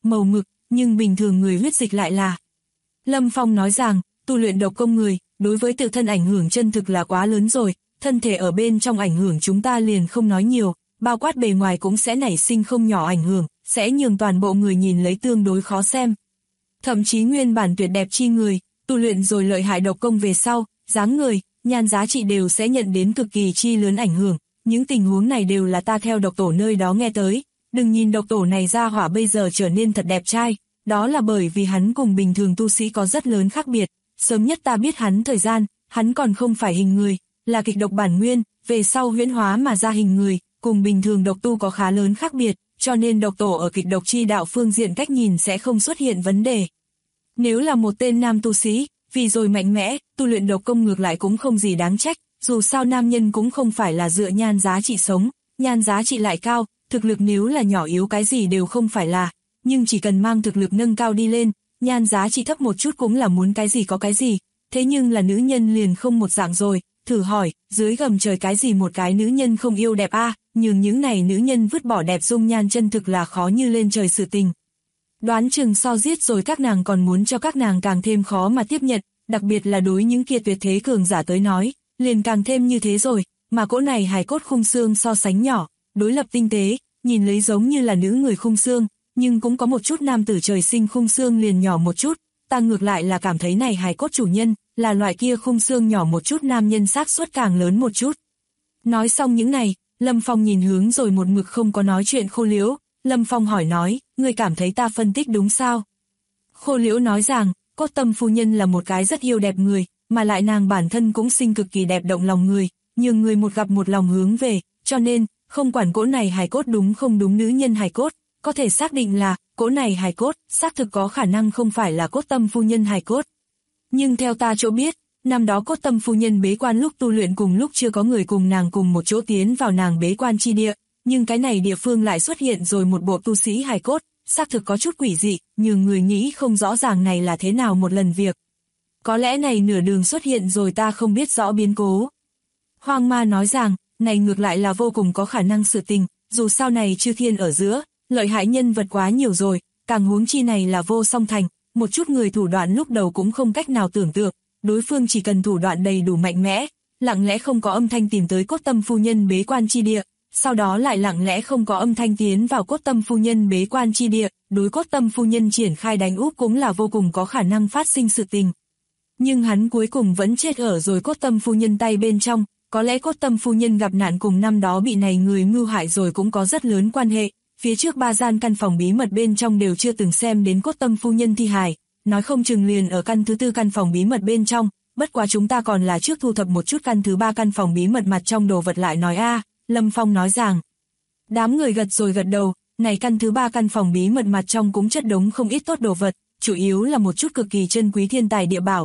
màu mực, nhưng bình thường người huyết dịch lại là. Lâm Phong nói rằng, tu luyện độc công người, đối với tự thân ảnh hưởng chân thực là quá lớn rồi, thân thể ở bên trong ảnh hưởng chúng ta liền không nói nhiều, bao quát bề ngoài cũng sẽ nảy sinh không nhỏ ảnh hưởng, sẽ nhường toàn bộ người nhìn lấy tương đối khó xem. Thậm chí nguyên bản tuyệt đẹp chi người, tu luyện rồi lợi hại độc công về sau, dáng người, nhan giá trị đều sẽ nhận đến cực kỳ chi lớn ảnh hưởng. Những tình huống này đều là ta theo độc tổ nơi đó nghe tới. Đừng nhìn độc tổ này ra hỏa bây giờ trở nên thật đẹp trai, đó là bởi vì hắn cùng bình thường tu sĩ có rất lớn khác biệt. Sớm nhất ta biết hắn thời gian, hắn còn không phải hình người, là kịch độc bản nguyên, về sau huyễn hóa mà ra hình người, cùng bình thường độc tu có khá lớn khác biệt, cho nên độc tổ ở kịch độc chi đạo phương diện cách nhìn sẽ không xuất hiện vấn đề. Nếu là một tên nam tu sĩ, vì rồi mạnh mẽ, tu luyện độc công ngược lại cũng không gì đáng trách, dù sao nam nhân cũng không phải là dựa nhan giá trị sống, nhan giá trị lại cao, thực lực nếu là nhỏ yếu cái gì đều không phải là, nhưng chỉ cần mang thực lực nâng cao đi lên, nhan giá trị thấp một chút cũng là muốn cái gì có cái gì, thế nhưng là nữ nhân liền không một dạng rồi, thử hỏi, dưới gầm trời cái gì một cái nữ nhân không yêu đẹp a, nhưng những này nữ nhân vứt bỏ đẹp dung nhan chân thực là khó như lên trời sự tình. Đoán chừng so giết rồi các nàng còn muốn cho các nàng càng thêm khó mà tiếp nhận, đặc biệt là đối những kia tuyệt thế cường giả tới nói, liền càng thêm như thế rồi, mà cỗ này hài cốt khung xương so sánh nhỏ, đối lập tinh tế, nhìn lấy giống như là nữ người khung xương, nhưng cũng có một chút nam tử trời sinh khung xương liền nhỏ một chút, ta ngược lại là cảm thấy này hài cốt chủ nhân, là loại kia khung xương nhỏ một chút nam nhân xác suất càng lớn một chút. Nói xong những này, Lâm Phong nhìn hướng rồi một mực không có nói chuyện Khô Liễu, Lâm Phong hỏi nói, ngươi cảm thấy ta phân tích đúng sao? Khô Liễu nói rằng, Cốt Tâm phu nhân là một cái rất yêu đẹp người, mà lại nàng bản thân cũng sinh cực kỳ đẹp động lòng người, nhưng người một gặp một lòng hướng về, cho nên, không quản cỗ này hài cốt đúng không đúng nữ nhân hài cốt, có thể xác định là, cỗ này hài cốt, xác thực có khả năng không phải là Cốt Tâm phu nhân hài cốt. Nhưng theo ta chỗ biết, năm đó Cốt Tâm phu nhân bế quan lúc tu luyện cùng lúc chưa có người cùng nàng cùng một chỗ tiến vào nàng bế quan chi địa, nhưng cái này địa phương lại xuất hiện rồi một bộ tu sĩ hài cốt, xác thực có chút quỷ dị, nhưng người nghĩ không rõ ràng này là thế nào một lần việc. Có lẽ này nửa đường xuất hiện rồi ta không biết rõ biến cố. Hoang Ma nói rằng, này ngược lại là vô cùng có khả năng sự tình, dù sao này chư thiên ở giữa, lợi hại nhân vật quá nhiều rồi, càng huống chi này là Vô Song Thành, một chút người thủ đoạn lúc đầu cũng không cách nào tưởng tượng, đối phương chỉ cần thủ đoạn đầy đủ mạnh mẽ, lặng lẽ không có âm thanh tìm tới Cốt Tâm phu nhân bế quan chi địa, sau đó lại lặng lẽ không có âm thanh tiến vào Cốt Tâm phu nhân bế quan chi địa, đối Cốt Tâm phu nhân triển khai đánh úp cũng là vô cùng có khả năng phát sinh sự tình. Nhưng hắn cuối cùng vẫn chết ở rồi Cốt Tâm phu nhân tay bên trong, có lẽ Cốt Tâm phu nhân gặp nạn cùng năm đó bị này người mưu hại rồi cũng có rất lớn quan hệ, phía trước 3 gian căn phòng bí mật bên trong đều chưa từng xem đến Cốt Tâm phu nhân thi hài, nói không chừng liền ở căn thứ 4 căn phòng bí mật bên trong, bất quá chúng ta còn là trước thu thập một chút căn thứ 3 căn phòng bí mật mặt trong đồ vật lại nói a. Lâm Phong nói rằng. Đám người gật rồi gật đầu, này căn thứ 3 căn phòng bí mật mặt trong cũng chất đống không ít tốt đồ vật, chủ yếu là một chút cực kỳ chân quý thiên tài địa bảo.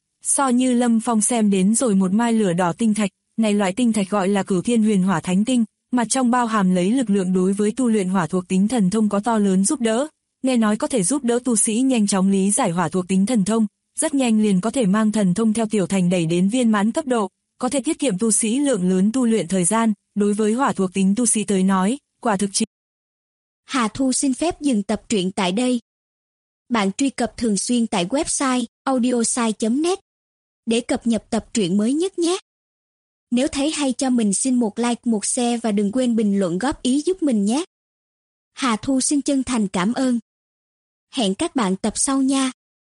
So như Lâm Phong xem đến rồi một mai lửa đỏ tinh thạch, này loại tinh thạch gọi là Cửu Thiên Huyền Hỏa Thánh Tinh, mặt trong bao hàm lấy lực lượng đối với tu luyện hỏa thuộc tính thần thông có to lớn giúp đỡ, nghe nói có thể giúp đỡ tu sĩ nhanh chóng lý giải hỏa thuộc tính thần thông, rất nhanh liền có thể mang thần thông theo tiểu thành đẩy đến viên mãn cấp độ, có thể tiết kiệm tu sĩ lượng lớn tu luyện thời gian, đối với hỏa thuộc tính tu sĩ tới nói, quả thực chính. Hà Thu xin phép dừng tập truyện tại đây. Bạn truy cập thường xuyên tại website audiosai.net để cập nhật tập truyện mới nhất nhé. Nếu thấy hay cho mình xin một like, một share và đừng quên bình luận góp ý giúp mình nhé. Hà Thu xin chân thành cảm ơn. Hẹn các bạn tập sau nha.